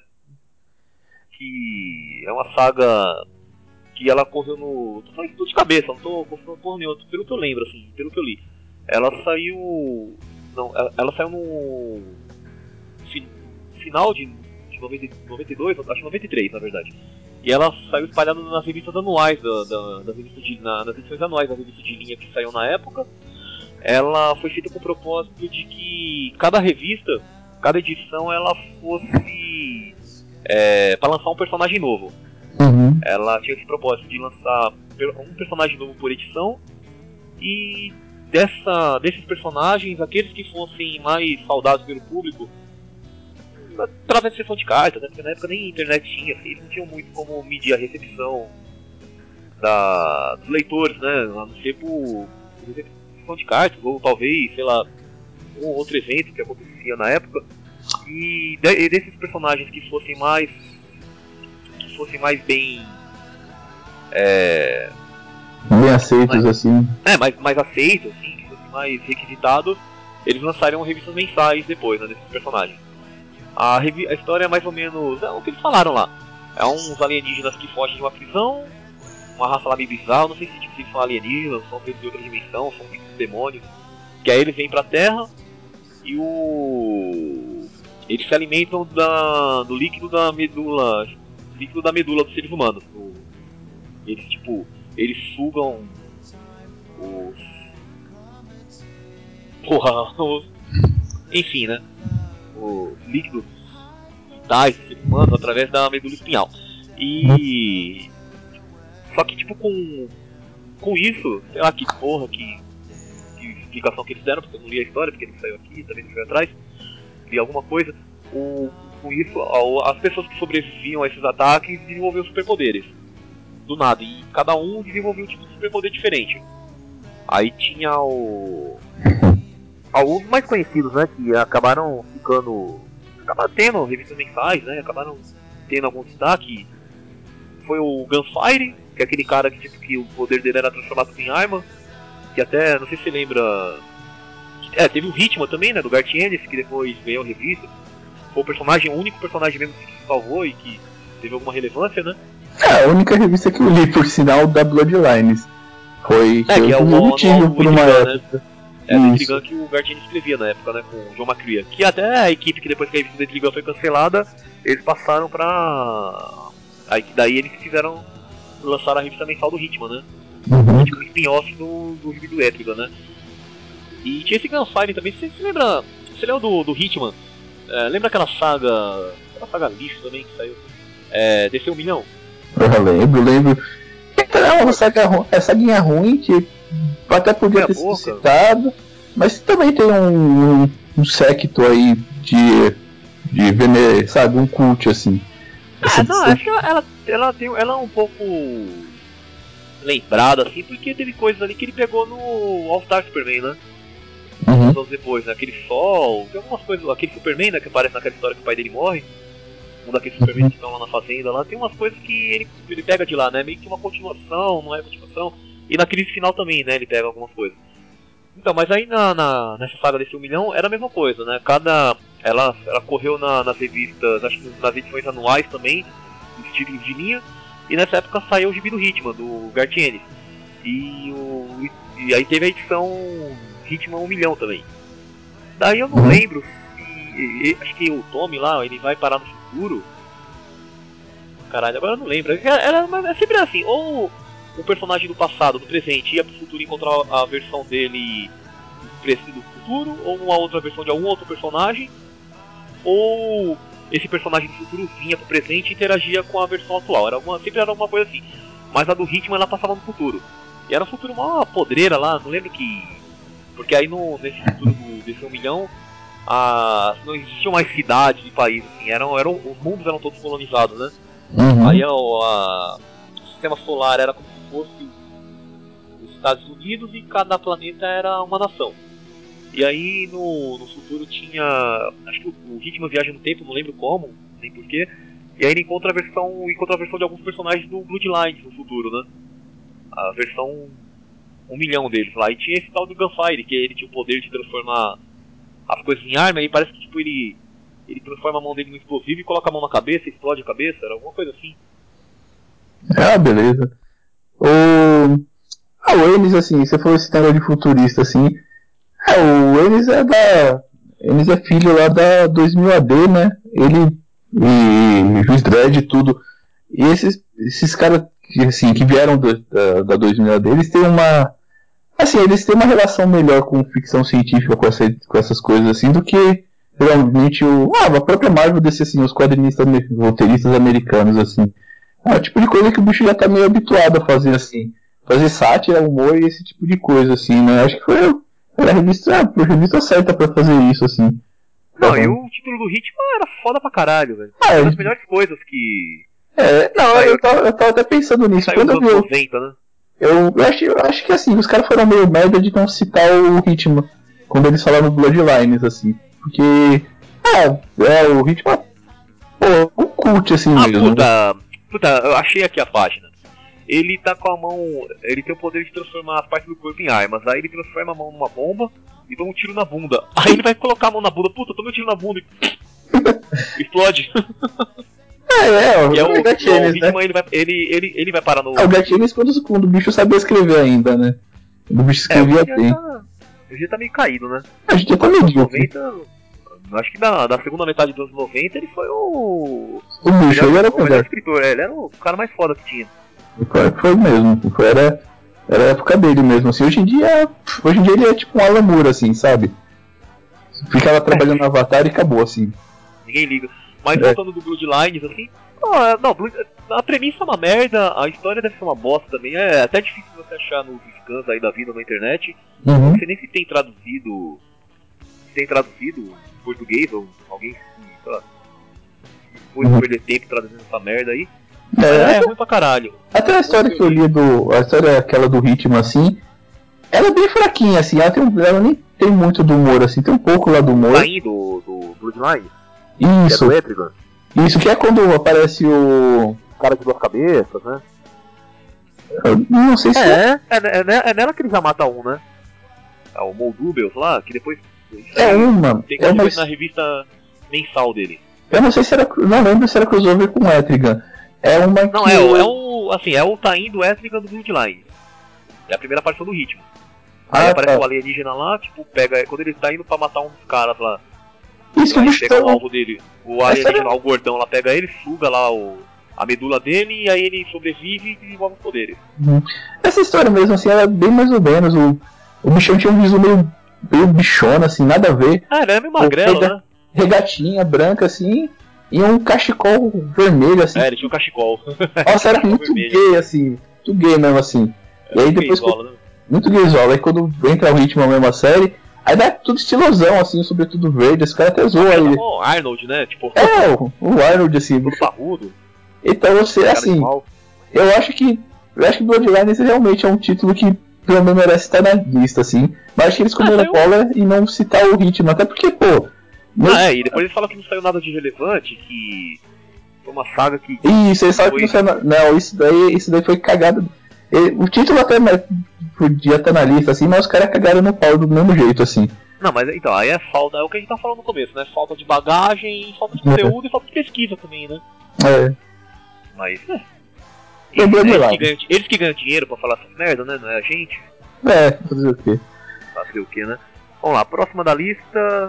Que é uma saga que ela correu no. Tô falando tudo de cabeça, não tô confirmando porra nenhuma, pelo que eu lembro, assim, pelo que eu li. Ela saiu. Não, ela, ela saiu no. Fi, final de. noventa, noventa e dois, acho que noventa e três na verdade. E ela saiu espalhada nas revistas anuais, da, da, das revistas de, na, nas edições anuais da revista de linha que saiu na época. Ela foi feita com o propósito de que cada revista, cada edição, ela fosse é, para lançar um personagem novo. Uhum. Ela tinha esse propósito de lançar um personagem novo por edição e dessa, desses personagens, aqueles que fossem mais saudados pelo público, através de sessão de cartas, né? Porque na época nem internet tinha, assim, eles não tinham muito como medir a recepção da, dos leitores, né? A não ser por, por sessão de cartas, ou talvez, sei lá, um ou outro evento que acontecia na época. E, de, e desses personagens que fossem mais que fossem mais bem é, bem aceitos, mais, assim. É, mais, mais aceitos, assim, que fossem mais requisitados, eles lançariam revistas mensais depois, né, desses personagens. A, revi- a história é mais ou menos é o que eles falaram lá. É uns alienígenas que fogem de uma prisão, uma raça lá meio bizarra, não sei se tipo, são alienígenas, são seres de outra dimensão, são tipos de demônios. Que aí eles vêm pra Terra e o. Eles se alimentam da, do líquido da medula. Líquido da medula dos seres humanos. O, eles tipo. Eles sugam os. Porra, os. Enfim, né? Os líquidos vitais dos seres humanos através da medula espinhal. E. Só que tipo com. Com isso, sei lá que porra, que, que explicação que eles deram, porque eu não li a história, porque não saiu aqui, também não foi atrás, li alguma coisa. O, com isso, as pessoas que sobreviviam a esses ataques desenvolviam superpoderes. Do nada, e cada um desenvolvia um tipo de superpoder diferente. Aí tinha o. Alguns mais conhecidos, né, que acabaram ficando. Acabaram tendo revistas mensais, né, acabaram tendo algum destaque. Foi o Gunfire, que é aquele cara que, tipo, que o poder dele era transformado em arma. Que até, não sei se você lembra. É, teve o Hitman também, né, do Garth Ennis, que depois ganhou revista. Foi o personagem, o único personagem mesmo que se salvou e que teve alguma relevância, né? É, a única revista que eu li, por sinal, da Bloodlines. Foi É, que é o eu tive por uma Etrigan, época. Né? É, do Etrigan que o Garth Ennis escrevia na época, né, com o John McCrea. Que até a equipe que depois que a revista do Etrigan foi cancelada, eles passaram pra... Aí daí eles fizeram, lançaram a revista mensal do Hitman, né? Uhum. Tipo um spin-off do, do gibi do Etrigan, né? E tinha esse Gunfire também, você se lembra... Você lembra do, do Hitman? É, lembra aquela saga... Aquela saga lixo também que saiu? É, Desceu um milhão? Eu lembro, lembro. É uma saga, ru- é saguinha ruim que até podia Foi a ter sido boca. citado, mas também tem um, um, um séquito aí de, de vene, sabe, um cult assim. Ah, não, acho que ela, ela, ela, tem, ela é um pouco lembrada assim, porque teve coisas ali que ele pegou no All-Star Superman, né? Uhum. Uns anos depois, né? Aquele sol, tem algumas coisas, aquele Superman, né, que aparece naquela história que o pai dele morre. Um daqueles Uhum. Superman que estão lá na fazenda, lá tem umas coisas que ele, ele pega de lá, né? Meio que uma continuação, não é continuação. E na crise final também, né, ele pega algumas coisas. Então, mas aí na, na, nessa saga desse um milhão era a mesma coisa, né? Cada. Ela, ela correu na, nas revistas, acho que nas edições anuais também, dos títulos de linha, e nessa época saiu o gibi do Hitman, do Garth Ennis. E, o, e aí teve a edição Hitman um milhão também. Daí eu não Uhum. lembro se. Acho que o Tommy lá, ele vai parar no futuro. Caralho, agora eu não lembro. Era, era, é sempre assim, ou o personagem do passado, do presente, ia pro futuro encontrar a versão dele do futuro, ou uma outra versão de algum outro personagem, ou esse personagem do futuro vinha pro presente e interagia com a versão atual. Era alguma, sempre era alguma coisa assim. Mas a do Hitman ela passava no futuro. E era um futuro uma podreira lá, não lembro que. Porque aí no, nesse futuro do, desse um milhão, a, não existiam mais cidades e países, assim, eram, eram, os mundos eram todos colonizados, né? Uhum. Aí a, a, o sistema solar era como se fosse os Estados Unidos e cada planeta era uma nação. E aí no, no futuro tinha. Acho que o, o Hitman viaja no tempo, não lembro como, nem porquê. E aí ele encontra a versão. Encontra a versão de alguns personagens do Bloodlines no futuro, né? A versão um milhão deles lá. E tinha esse tal do Gunfire, que ele tinha o poder de transformar as coisas em arma, e parece que tipo ele. Ele transforma a mão dele no explosivo e coloca a mão na cabeça, explode a cabeça, era alguma coisa assim. Ah, beleza. O. Ah, o Ennis, assim, você falou esse negócio de futurista, assim. É, o Ennis é da. Ennis é filho lá da dois mil A D, né? Ele. E Juiz Dredd e tudo. E esses, esses caras que, assim, que vieram do, da, da dois mil A D, eles têm uma. Assim, eles têm uma relação melhor com ficção científica, com, essa, com essas coisas assim, do que realmente o. Ah, a própria Marvel desse, assim, os quadrinistas, roteiristas americanos, assim. É o tipo de coisa que o bicho já tá meio habituado a fazer, assim. Fazer sátira, humor e esse tipo de coisa, assim, né? Acho que foi era a revista, a revista certa pra fazer isso, assim. Não, e Uhum. o título do Hitman era foda pra caralho, velho. Ah, Uma é, das melhores coisas que. é, não, Saiu, eu tava, eu tava até pensando nisso. saiu Quando nos eu vi, anos eu, noventa, né? eu, eu acho, eu acho que assim, os caras foram meio merda de não citar o Hitman quando eles falaram Bloodlines, assim. Porque, ah, é, o Hitman, pô, um cult, assim Ah, mesmo. puta. Puta, eu achei aqui a página. Ele tá com a mão. Ele tem o poder de transformar as partes do corpo em armas. Aí ele transforma a mão numa bomba e dá um tiro na bunda. Aí ele vai colocar a mão na bunda. Puta, tomei um tiro na bunda e explode. É, é, E é o, o, o Gatines, o né? Hitman, ele vai, ele, ele, ele vai parar no. É, o Gatines quando, quando o bicho sabia escrever ainda, né? O bicho É, escrevia hoje já bem. tá. Hoje já tá meio caído, né? A gente já tá Mas nos anos medíocre. noventa. Acho que da, da segunda metade dos anos noventa ele foi o. O bicho, melhor, ele era o melhor melhor. escritor, é, ele era o cara mais foda que tinha. Foi, foi mesmo. Foi, era, era a época dele mesmo, assim. Hoje em dia, hoje em dia ele é tipo um Alan Moore, assim, sabe? Ficava trabalhando no Avatar e acabou, assim. Ninguém liga. Mas É. voltando do Bloodlines, assim. Ah, não, Blood- a premissa é uma merda, a história deve ser uma bosta também. É até difícil você achar nos scans aí da vida na internet. Uhum. Não sei nem se tem traduzido. Se tem traduzido em português ou alguém, sei lá, foi Uhum. perder tempo traduzindo essa merda aí. É, Mas é até, ruim pra caralho. até a história que eu li do. A história aquela do ritmo, assim. Ela é bem fraquinha, assim. Ela, tem, um- ela nem tem muito do humor, assim. Tem um pouco lá do humor. Tá indo do, do Bloodlines, que é Isso. do Etrigan. Isso que é quando aparece o. Cara de duas cabeças, né? Eu não sei se É, é, é, ne- é nela que ele já mata um, né? É o Moldubius lá, que depois. é uma. Tem É uma consequência na revista mensal dele. eu não sei se era. Não lembro se era crossover com Etrigan. É uma Não, que. é, o- é o. Assim, é o Tain do Etrigan do Bloodline. É a primeira aparição do ritmo. Aí Ah, aparece tá. o alienígena lá, tipo, pega. Quando ele tá indo pra matar um dos caras lá. Isso que o Aí bicho pega o tá- alvo dele. O alienígena, lá, o gordão lá, pega ele, suga lá o, a medula dele e aí ele sobrevive e desenvolve os poderes. Uhum. Essa história mesmo, assim, era bem mais ou menos. O, o bichão tinha um visual meio, meio bichona, assim, nada a ver. Ah, ele é meio magrelo, Rega- né? Regatinha branca, assim, e um cachecol vermelho, assim. É, ele tinha um cachecol. Nossa, era Cachecol muito vermelho. gay, assim. Muito gay mesmo, assim. É, E aí muito depois. gaysola, né? Muito gaysola. Aí quando entra o ritmo a mesma série, aí dá tudo estilosão, assim, sobretudo verde. Esse cara até zoa Era ele. o Arnold, né? Tipo, É, o, o Arnold, assim. todo parrudo, Então você, cara de assim, mal. eu acho que. Eu acho que Bloodlines realmente é um título que pelo menos merece estar na lista, assim. Mas acho que eles comeram saiu- bola e não citar o ritmo, até porque, pô. mesmo- Ah, é, e depois ele fala que não saiu nada de relevante, que foi uma saga que. Isso, eles sabem que não foi- saiu. na- Não, isso daí, isso daí foi cagado. ele, o título até podia estar na lista, assim, mas os caras cagaram no pau do mesmo jeito, assim. Não, mas então, aí é falta, é o que a gente tá falando no começo, né? Falta de bagagem, falta de conteúdo é. e falta de pesquisa também, né? É. Mas, é. Eles, eles, que ganham, eles que ganham dinheiro pra falar essas merda, né? Não é a gente. É, fazer o quê? Fazer o quê, né? Vamos lá, próxima da lista.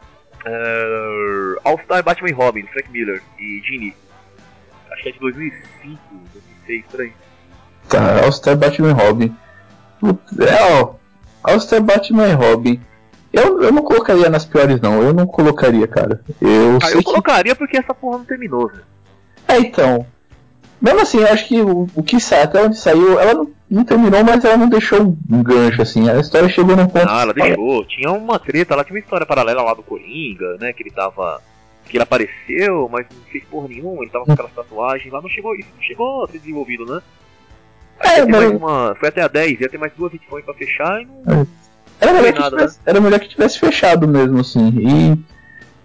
Uh, All-Star Batman e Robin, Frank Miller e Genie. Acho que é de dois mil e cinco, dois mil e seis, por aí. Tá, All-Star Batman e Robin. Putz, é, ó. All-Star Batman e Robin. Eu, eu não colocaria nas piores, não. Eu não colocaria, cara. Eu, ah, eu colocaria que... porque essa porra não terminou, velho. É, então. Mesmo assim, eu acho que o, o que sai, até onde saiu, ela não, não terminou, mas ela não deixou um gancho, assim. A história chegou num ponto. Ah, ela deixou. Tinha uma treta lá, tinha uma história paralela lá do Coringa, né? Que ele tava. Que ele apareceu, mas não fez porra nenhuma, ele tava com aquelas tatuagens lá, não chegou. Isso não chegou a ser desenvolvido, né? Aí é, mas... mais uma, foi até a dez, ia ter mais duas edições pra fechar e não. É. Era, melhor nada, tivesse, né? era melhor que tivesse fechado mesmo, assim. E.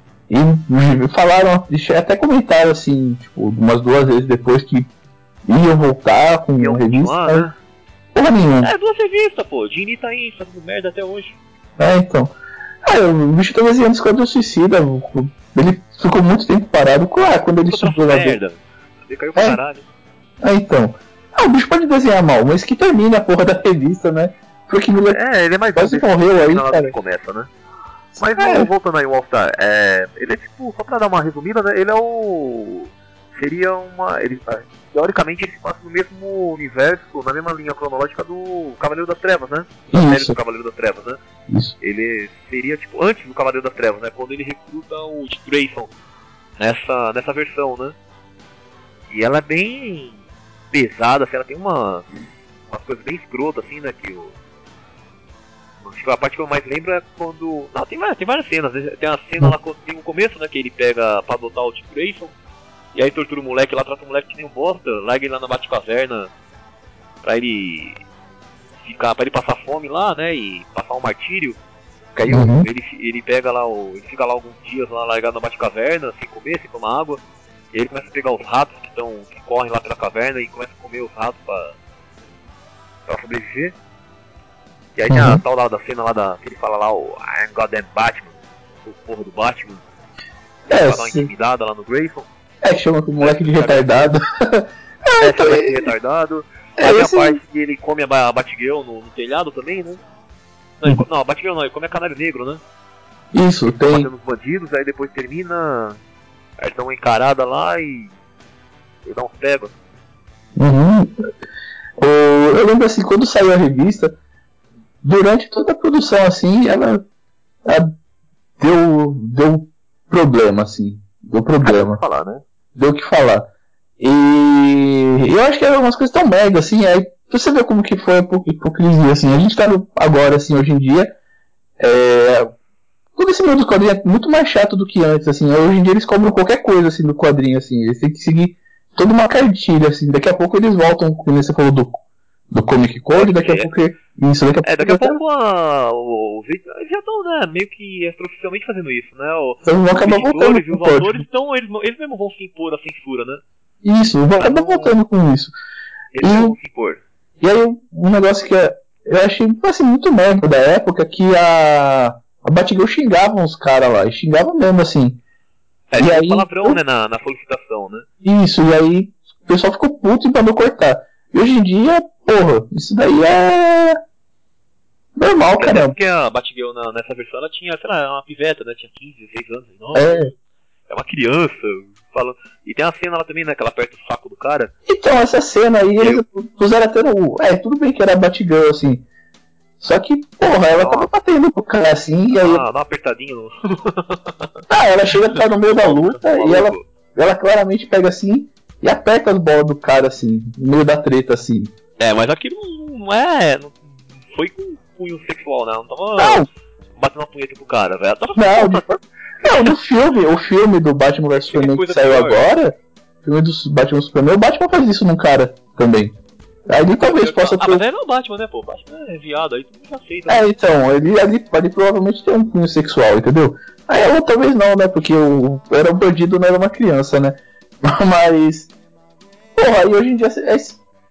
E falaram, até comentaram assim, tipo, umas duas vezes depois que iam voltar com iam revista. Continuar, né? Porra nenhuma. É, duas revistas, pô. Genie tá aí, fazendo merda até hoje. É, então. Ah, o bicho tá desenhando Esquadrão Suicida. Ele ficou muito tempo parado. Ah, quando ele subiu lá merda. Ele caiu pra é. caralho. Ah, então. Ah, o bicho pode desenhar mal, mas que termine a porra da revista, né? Porque ele é, ele é mais quase morreu aí, cara. Que começa, né? Mas é. voltando aí ao All-Star, é, ele é tipo, só pra dar uma resumida, né? Ele é o... Seria uma... Ele, teoricamente ele se passa no mesmo universo, na mesma linha cronológica do Cavaleiro das Trevas, né? Da série do Cavaleiro das Trevas, né? Isso. Ele seria tipo antes do Cavaleiro das Trevas, né? Quando ele recruta o Dick Grayson nessa, nessa versão, né? E ela é bem pesada, assim, ela tem uma, umas coisas bem escrotas, assim, né? Que o... Acho que a parte que eu mais lembro é quando... Não, tem várias, tem várias cenas, né? Tem a cena lá, tem um começo, né? Que ele pega pra adotar o Dick Grayson. E aí tortura o moleque lá, trata o moleque que nem um bosta, larga ele lá na Batcaverna pra ele ficar, pra ele passar fome lá, né, e passar um martírio. Que aí uhum. ele, ele pega lá, o, ele fica lá alguns dias lá largado na Batcaverna, sem comer, sem tomar água. E aí ele começa a pegar os ratos que, tão, que correm lá pela caverna e começa a comer os ratos pra, pra sobreviver. E aí uhum. tem a tal da, da cena lá da, que ele fala lá, o I'm Goddamn Batman, o porra do Batman. É, pra dar uma intimidada lá no Grayson. É, chama o moleque de retardado. É, chama o moleque de retardado. É, tem a parte que ele come a Batgirl no, no telhado também, né? Não, ele, não, a Batgirl não, ele come a Canário Negro, né? Isso, ele tem. Tá batendo os bandidos, aí depois termina. Aí dá uma encarada lá e. Ele dá uns pegos. Uhum. Eu lembro assim, quando saiu a revista, durante toda a produção, assim, ela, ela deu, deu problema, assim. Deu problema. Deu o que falar, né? Deu o que falar. E eu acho que eram umas coisas tão mega, assim, aí você vê como que foi a hipocrisia, assim. A gente tá no, agora, assim, hoje em dia, é, todo esse mundo do quadrinho é muito mais chato do que antes, assim. Hoje em dia eles cobram qualquer coisa, assim, do quadrinho, assim. Eles têm que seguir toda uma cartilha, assim. Daqui a pouco eles voltam, como você falou do, do Comic Code, daqui a pouco... Isso, daqui a pouco... É, daqui a pouco a, o, eles já estão, né, meio que oficialmente fazendo isso, né? O, então vão acabar voltando e os autores, então eles, eles mesmos vão se impor a censura, né? Isso, vão acabar voltando com isso. Eles e, vão se impor. E aí, um negócio que eu achei assim, muito merda da época, que a, a Batgirl xingava os caras lá, e xingava mesmo, assim. É, e aí, aí, palavrão, eu, né, na, na solicitação, né? Isso, e aí o pessoal ficou puto e mandou cortar. E hoje em dia, porra, isso daí é... normal, cara. Porque a Batgirl na, nessa versão, ela tinha, sei lá, uma piveta, né? Tinha quinze, dezesseis anos. Nossa, é. É uma criança, falando. E tem a cena lá também, né? Que ela aperta o saco do cara. Então, essa cena aí, eles puseram até no. É, tudo bem que era Batgirl, assim. Só que, porra, ela não. tava batendo pro cara assim, e aí. Ah, dá uma apertadinha no. Ah, ela chega tá no meio da luta e ela, ela claramente pega assim e aperta as bolas do cara, assim, no meio da treta, assim. É, mas aquilo não é. Não foi com punho sexual, né? Não tava não. batendo uma punheta pro cara, velho. Tava não, de... não, no filme, o filme do Batman versus Superman que saiu pior. agora, o filme do Batman versus Superman, o Batman faz isso num cara também. Aí ele talvez possa ter. Ah, mas aí não é o Batman, né, pô? O Batman é viado, aí tu já aceita. Né? É, então, ele ali, ali provavelmente tem um punho sexual, entendeu? Aí ela talvez não, né? Porque eu era um bandido, não era uma criança, né? Mas. Porra, aí hoje em dia é,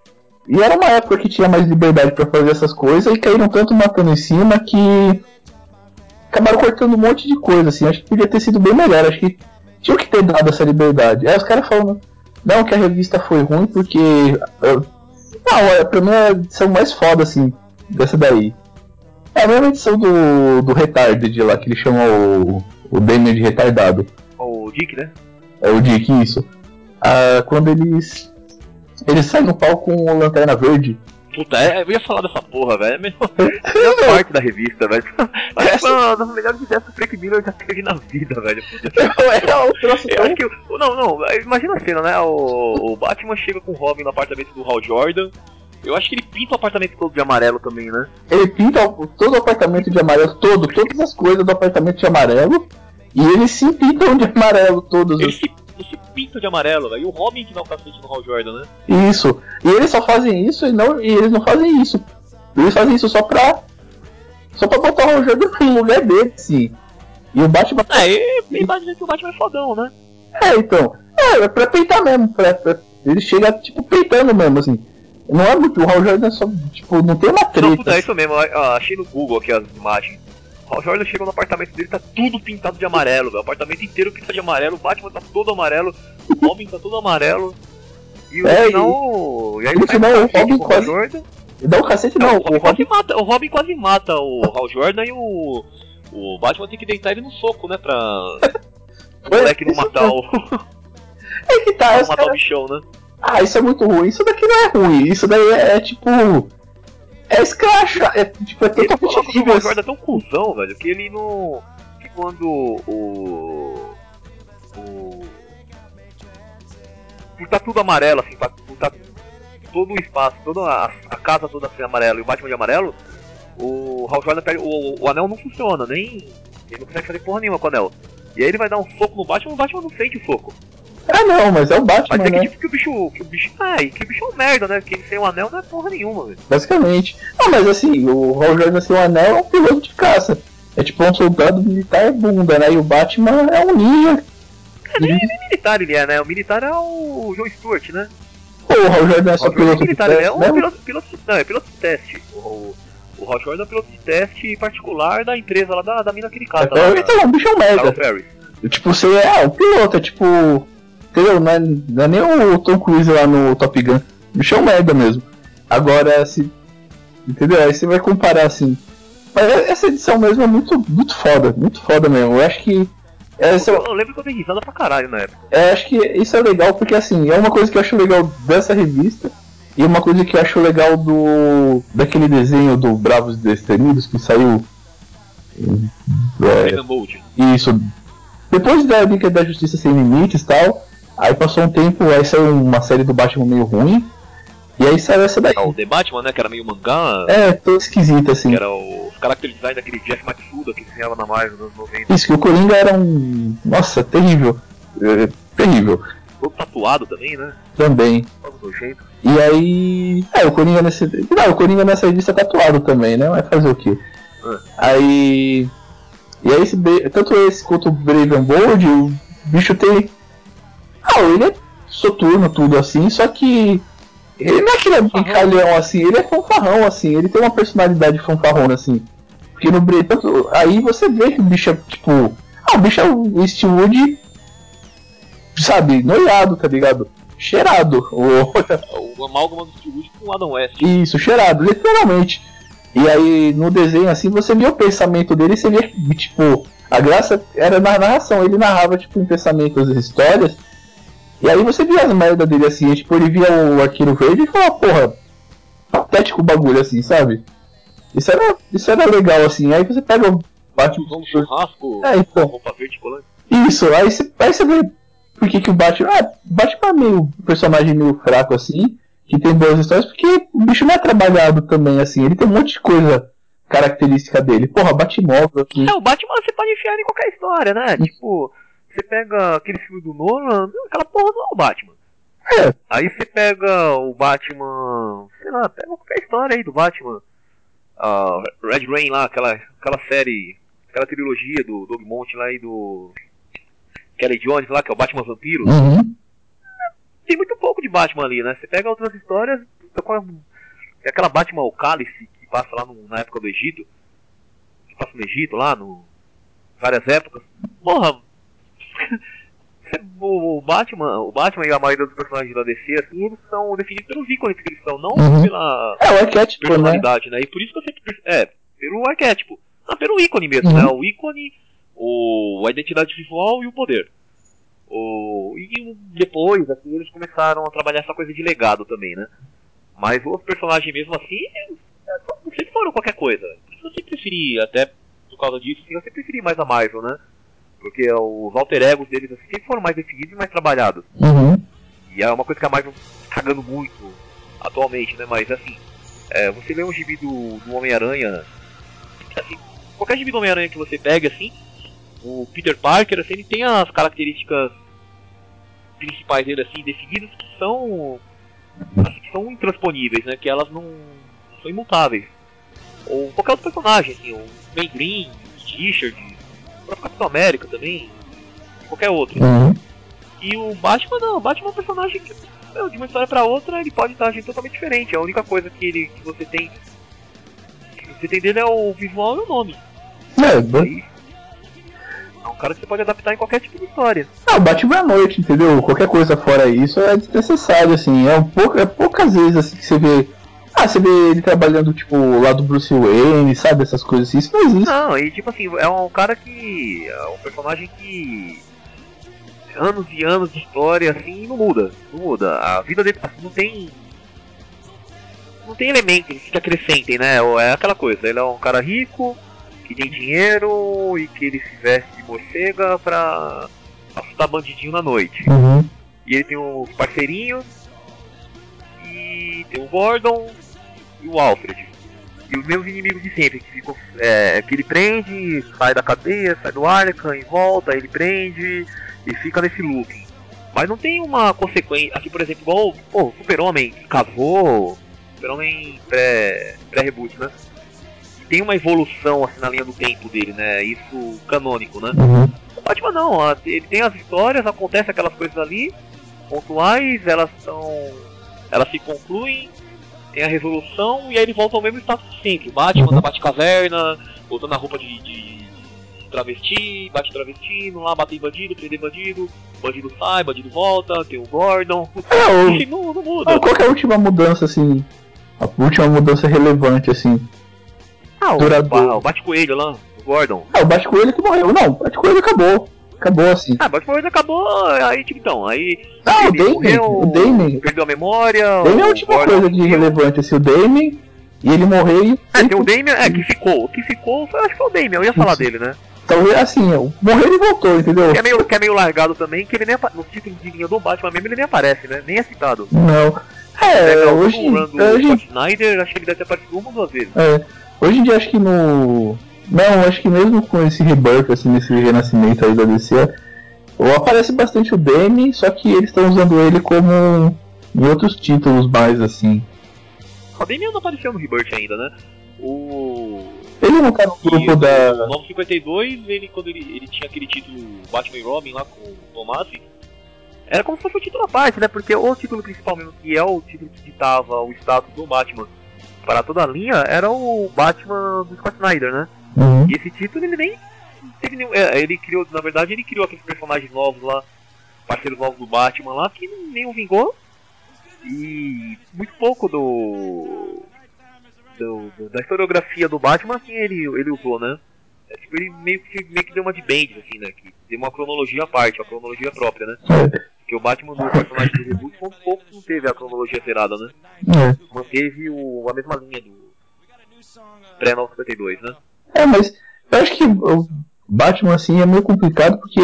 E era uma época que tinha mais liberdade pra fazer essas coisas e caíram tanto matando em cima que acabaram cortando um monte de coisa, assim. Acho que podia ter sido bem melhor, acho que tinha que ter dado essa liberdade. Aí os caras falam, não, que a revista foi ruim porque... Eu, não, é, pra mim é a edição mais foda, assim, dessa daí. É a mesma edição do, do Retarded lá, que ele chama o, o Damian de retardado. O Dick, né? É o Dick, isso. Ah, quando eles... Eles saem no palco com o Lanterna Verde. Puta, é, eu ia falar dessa porra, velho. É a melhor, melhor parte da revista, velho. Acho que foi uma das melhores ideias que o Frank Miller já teve na vida, velho. É o troço Eu acho que. Não, não, imagina a cena, né? O, o Batman chega com o Robin no apartamento do Hal Jordan. Eu acho que ele pinta o apartamento todo de amarelo também, né? Ele pinta todo o apartamento de amarelo, todo, todas as coisas do apartamento de amarelo. E eles se pintam de amarelo todos. Eles se, eles se pintam de amarelo, velho. E o Robin que dá o cacete no Hal Jordan, né? Isso. E eles só fazem isso e, não, e eles não fazem isso. Eles fazem isso só pra. Só pra botar o Hal Jordan no lugar dele, sim. E o Batman. É, e tem base que o Batman é fodão, né? É, então. É, é pra peitar mesmo. Pra, pra... Ele chega, tipo, peitando mesmo, assim. Não é muito. O Hal Jordan é só. Tipo, não tem uma treta. Não, puta, é isso mesmo. Ó, achei no Google aqui as imagens. O Hal Jordan chega no apartamento dele, tá tudo pintado de amarelo, velho. O apartamento inteiro pintado de amarelo, o Batman tá todo amarelo, o Robin tá todo amarelo. E o É, final. E aí no final o Robin com o quase. Jordan. Dá um cacete, não. não o, Robin o, Robin... Quase mata, o Robin quase mata o Hal Jordan e o. O Batman tem que deitar ele no soco, né? Pra. O moleque não matar o. É que tá, não matar cara... o bichão, né? Ah, isso é muito ruim. Isso daqui não é ruim. Isso daí é, é tipo. É escracha. É, tipo, é Ele totalmente coloca que o livre. Hal Jordan é tão cuzão, velho, que ele não. Que quando o. O. Por tá tudo amarelo, assim, por tá todo o espaço, toda a, a casa toda assim amarela e o Batman de amarelo, o Hal Jordan pega. O, o anel não funciona, nem. Ele não consegue fazer porra nenhuma com o anel. E aí ele vai dar um soco no Batman e o Batman não sente o soco. Ah, não, mas é o Batman, mas é que, né? tipo, que o bicho. Que o bicho. Ah, e que o bicho é um merda, né? Porque ele sem o anel não é porra nenhuma, velho. Basicamente. Ah, mas assim, o Hal Jordan sem o anel é um piloto de caça. É tipo um soldado militar bunda, né? E o Batman é um ninja. É, nem, nem militar ele é, né? O militar é o John Stewart, né? Pô, o Hal Jordan é só piloto de militar, teste, ele é um né? piloto, piloto de, não, é piloto de teste. O, o Hal Jordan é piloto de teste particular da empresa lá da, da mina que ele cata. É, lá, então, o bicho é um merda. Tipo, você é um piloto, é tipo. Entendeu? Não é, não é nem o Tom Cruise lá no Top Gun. O bicho é um merda mesmo. Agora, se. Entendeu? Aí você vai comparar assim. Mas essa edição mesmo é muito, muito foda, muito foda mesmo. Eu acho que. Essa, eu, eu lembro que eu dei risada pra caralho na época. É, acho que isso é legal porque assim, é uma coisa que eu acho legal dessa revista e uma coisa que eu acho legal do. Daquele desenho do Bravos Destemidos que saiu. É, isso. Depois da Liga da Justiça Sem Limites e tal, aí passou um tempo, aí saiu uma série do Batman meio ruim. E aí saiu essa daí. Ah, o The Batman, né? Que era meio mangá. É, todo esquisito assim. Que era o character design daquele Jeff Matsuda que desenhava na Marvel nos anos noventa. Isso, que o Coringa era um. Nossa, terrível. É, terrível. Todo tatuado também, né? Também. Todo jeito. E aí. É, o Coringa nesse. Não, o Coringa nessa revista é tatuado também, né? Vai fazer o quê? Ah. Aí. E aí, esse, tanto esse quanto o Brave and Bold, o bicho tem. Ah, ele é soturno, tudo assim, só que. Ele não é aquele brincalhão assim, ele é fanfarrão assim, ele tem uma personalidade fanfarrona assim. Porque no Brave. Aí você vê que o bicho é tipo. Ah, o bicho é o Eastwood. Sabe, noiado, tá ligado? Cheirado. O, o amálgama do Eastwood com o Adam West. Isso, cheirado, literalmente. E aí, no desenho, assim, você via o pensamento dele e você via que, tipo, a graça era na narração. Ele narrava, tipo, em pensamentos as histórias. E aí você via as merdas dele, assim, tipo, ele via o Arqueiro Verde e falava, porra, patético o bagulho, assim, sabe? Isso era, isso era legal, assim. Aí você pega o Batman... Um churrasco, é, então. roupa verde colante. Isso, aí você, aí você vê por que que o Batman... Ah, o Batman é meio um personagem meio fraco, assim, que tem boas histórias, porque o bicho não é trabalhado também, assim, ele tem um monte de coisa característica dele. Porra, Batmóvel aqui. É, o Batman você pode enfiar em qualquer história, né? Hum. Tipo, você pega aquele filme do Nolan, aquela porra não é o Batman. É. Aí você pega o Batman, sei lá, pega qualquer história aí do Batman. Uh, Red Rain lá, aquela, aquela série, aquela trilogia do Doug Monte lá e do Kelly Jones lá, que é o Batman Vampiro. Uhum. Tem muito pouco de Batman ali, né? Você pega outras histórias, Tem aquela Batman o Cálice que passa lá no, na época do Egito, que passa no Egito lá, no várias épocas. Porra, o Batman, o Batman e a maioria dos personagens da D C, assim, eles são definidos pelos ícones que eles são, não uhum. pela é, o arquétipo, personalidade, né? né? E por isso que eu sempre é, pelo arquétipo, não, pelo ícone mesmo, uhum. né? O ícone, o, a identidade visual e o poder. O, e depois, assim, eles começaram a trabalhar essa coisa de legado também, né? Mas os personagens mesmo assim, não sempre foram qualquer coisa. Por isso eu sempre preferi, até por causa disso, eu sempre preferi mais a Marvel, né? Porque os alter egos deles assim, sempre foram mais definidos e mais trabalhados. Uhum. E é uma coisa que a Marvel está cagando muito atualmente, né? Mas assim, é, você lê um gibi do, do Homem-Aranha, assim, qualquer gibi do Homem-Aranha que você pegue, assim, o Peter Parker, assim, ele tem as características principais dele, assim, definidas, que são, assim, que são intransponíveis, né? Que elas não, não são imutáveis. Ou qualquer outro personagem, assim, o Ben Green, o Richard, o próprio Capitão América também, qualquer outro. Uhum. E o Batman não, o Batman é um personagem que, meu, de uma história pra outra, ele pode estar agindo totalmente diferente. A única coisa que, ele, que você tem que você tem dele é o visual e o nome. É, Aí, é um cara que você pode adaptar em qualquer tipo de história. Ah, o Batman à noite, entendeu? Qualquer coisa fora isso é desnecessário, assim. É, um pouco, é poucas vezes assim que você vê. Ah, você vê ele trabalhando, tipo, lá do Bruce Wayne, sabe? Essas coisas assim. Isso não existe. Não, e tipo assim, é um cara que. É um personagem que. Anos e anos de história, assim, não muda. Não muda. A vida dele assim, não tem. Não tem elementos que acrescentem, né? É aquela coisa, ele é um cara rico, que tem dinheiro e que ele se veste de morcega pra assustar bandidinho na noite. Uhum. E ele tem os parceirinhos, e tem o Gordon e o Alfred. E os mesmos inimigos de sempre, que, ficam, é, que ele prende, sai da cadeia, sai do Arkham e volta, ele prende e fica nesse looping. Mas não tem uma consequência, aqui por exemplo, igual pô, o Super-Homem que casou, Super-Homem pré, pré-reboot, né? Tem uma evolução assim na linha do tempo dele, né? Isso canônico, né? Uhum. O Batman não, ele tem as histórias, acontecem aquelas coisas ali, pontuais, elas são. Elas se concluem, tem a resolução e aí ele volta ao mesmo status de sempre. Batman uhum. na Batcaverna, voltando na roupa de, de, de travesti, bate travesti, não lá bater em bandido, prender bandido, bandido sai, bandido volta, tem o Gordon. É, o... E não, não muda. Ah, qual que é a última mudança, assim? A última mudança relevante, assim? Ah, o, duradouro. o Bate-Coelho lá, o Gordon. Ah, o Bate-Coelho que morreu. Não, o Bate-Coelho acabou. Acabou assim. Ah, Bate-Coelho acabou, aí tipo então, aí Ah, ele o Damien, morreu, o Damien. perdeu a memória. O Damien é a última Gordon coisa de sumiu. relevante, assim, o Damien, e ele morreu e... É, tem o Damien, é, que ficou, o que ficou, foi, acho que foi o Damien, eu ia falar dele, né? Talvez, assim, morreu e voltou, entendeu? Que é meio, que é meio largado também, que ele nem apa- no título de linha do Batman mesmo ele nem aparece, né? Nem é citado. Não. É, Pega hoje... todo o run do hoje Scott Snyder, acho que ele deve ter aparecido uma ou duas vezes. é, hoje em dia acho que no... Não, acho que mesmo com esse rebirth, assim, nesse renascimento aí da D C, aparece bastante o Damien, só que eles estão usando ele como em outros títulos mais, assim. O Damien não apareceu no Rebirth ainda, né? O... Ele não tá no grupo e da... O nove cinquenta e dois, ele, quando ele, ele tinha aquele título Batman e Robin lá com o Tomasi, era como se fosse um título à parte, né? Porque o título principal mesmo, que é o título que ditava o status do Batman para toda a linha, era o Batman do Scott Snyder, né? Uhum. E esse título ele nem teve nenhum... É, ele criou, na verdade, ele criou aqueles personagens novos lá, parceiros novos do Batman lá, que nem o vingou. E muito pouco do, do, do da historiografia do Batman assim, ele, ele usou, né? É, tipo, ele meio que, meio que deu uma de Bendis, assim, né? Que deu uma cronologia à parte, uma cronologia própria, né? Porque o Batman do personagem do reboot foi um pouco que não teve a cronologia zerada, né? É. Manteve o, a mesma linha do pré-nove cinquenta e dois, né? É, mas eu acho que o Batman, assim, é meio complicado porque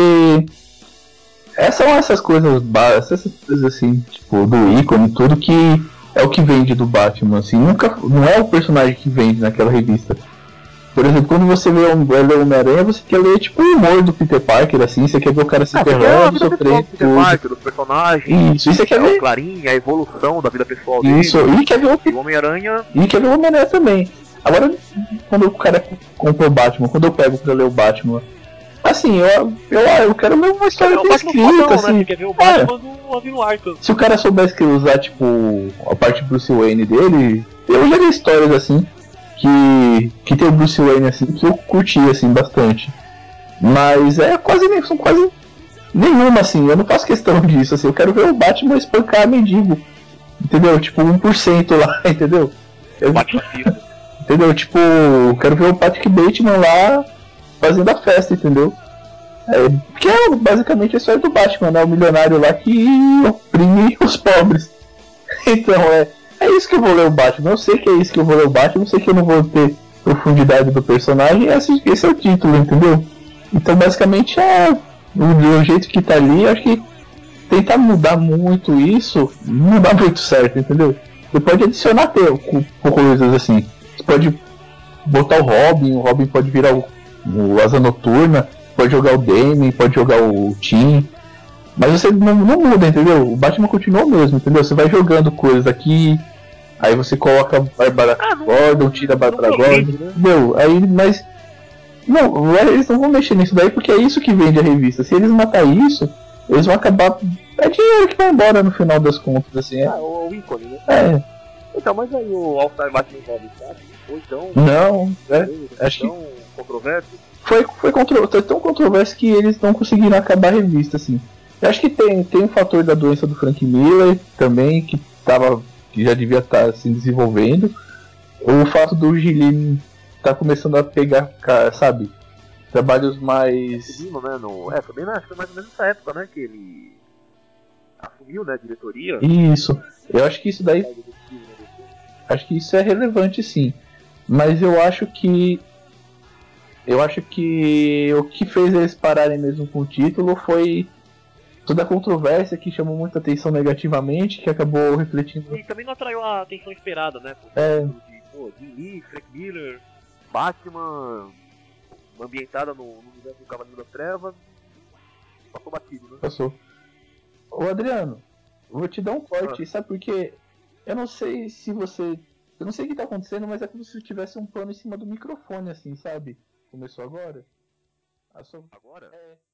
essas são essas coisas básicas, essas coisas assim, tipo, do ícone e tudo, que é o que vende do Batman, assim, nunca, não é o personagem que vende naquela revista. Por exemplo, quando você lê o Homem-Aranha, você quer ler, tipo, o humor do Peter Parker, assim, você quer ver o cara se Ah, ferrando, sofrendo, do Peter Parker, dos personagens, isso, isso você quer é, ver. o Clarim, a evolução da vida pessoal Isso, dele, e quer ver o, e o Homem-Aranha... e quer ver o Homem-Aranha também. Agora, quando o cara compra o Batman, quando eu pego pra ler o Batman, ah, assim, eu, eu, eu quero ver uma história bem escrita, assim. Né? Você quer ver o Batman do Asilo Arkham. Se o cara soubesse que usar, tipo, a parte Bruce Wayne dele, eu já vi histórias, assim, que, que tem o Bruce Wayne, assim, que eu curti, assim, bastante. Mas é quase, são quase nenhuma, assim, eu não faço questão disso, assim, eu quero ver o Batman espancar mendigo, entendeu? Tipo, um por cento lá, entendeu? Eu, entendeu? Tipo, eu quero ver o Patrick Bateman lá fazendo a festa, entendeu? É, que é basicamente a história do Batman, né? O milionário lá que oprime os pobres. Então, é, é isso que eu vou ler o Batman. Eu sei que é isso que eu vou ler o Batman, eu sei que eu não vou ter profundidade do personagem, esse, esse é o título, entendeu? Então, basicamente, é o, o jeito que tá ali, acho que tentar mudar muito isso não dá muito certo, entendeu? Você pode adicionar ter, coisas assim. Você pode botar o Robin, o Robin pode virar o, o Asa Noturna, pode jogar o Damien, pode jogar o Tim, mas você não, não muda, entendeu? O Batman continua o mesmo, entendeu? Você vai jogando coisas aqui, aí você coloca a Bárbara ah, Gordon, tira a Bárbara Gordon, né? Entendeu? Aí, mas não, eles não vão mexer nisso daí porque é isso que vende a revista. Se eles matar isso, eles vão acabar. É dinheiro que vai embora no final das contas, assim. É. Ah, o, o ícone, né? É. Então, mas aí o All-Star Batman Robin, tá? Ou então. Não, é. Acho que. Tão controverso? Foi, foi contro... tão controverso que eles não conseguiram acabar a revista, assim. Eu acho que tem, tem um fator da doença do Frank Miller também, que, tava, que já devia estar se desenvolvendo. O fato do Gilin tá começando a pegar, sabe, trabalhos mais. Subindo, né? No... É, foi bem na, foi mais ou menos nessa época, né? Que ele assumiu, né? A diretoria. Isso. Eu acho que isso daí. Acho que isso é relevante, sim. Mas eu acho que. Eu acho que o que fez eles pararem mesmo com o título foi toda a controvérsia que chamou muita atenção negativamente, que acabou refletindo. E também não atraiu a atenção esperada, né? Porque é. De, pô, Jim Lee, Frank Miller, Batman, ambientada no, no universo do Cavaleiro das Trevas, passou batido, né? Passou. Ô Adriano, eu vou te dar um corte, ah. sabe por quê? Eu não sei se você. Eu não sei o que tá acontecendo, mas é como se tivesse um pano em cima do microfone, assim, sabe? Começou agora? Agora? É.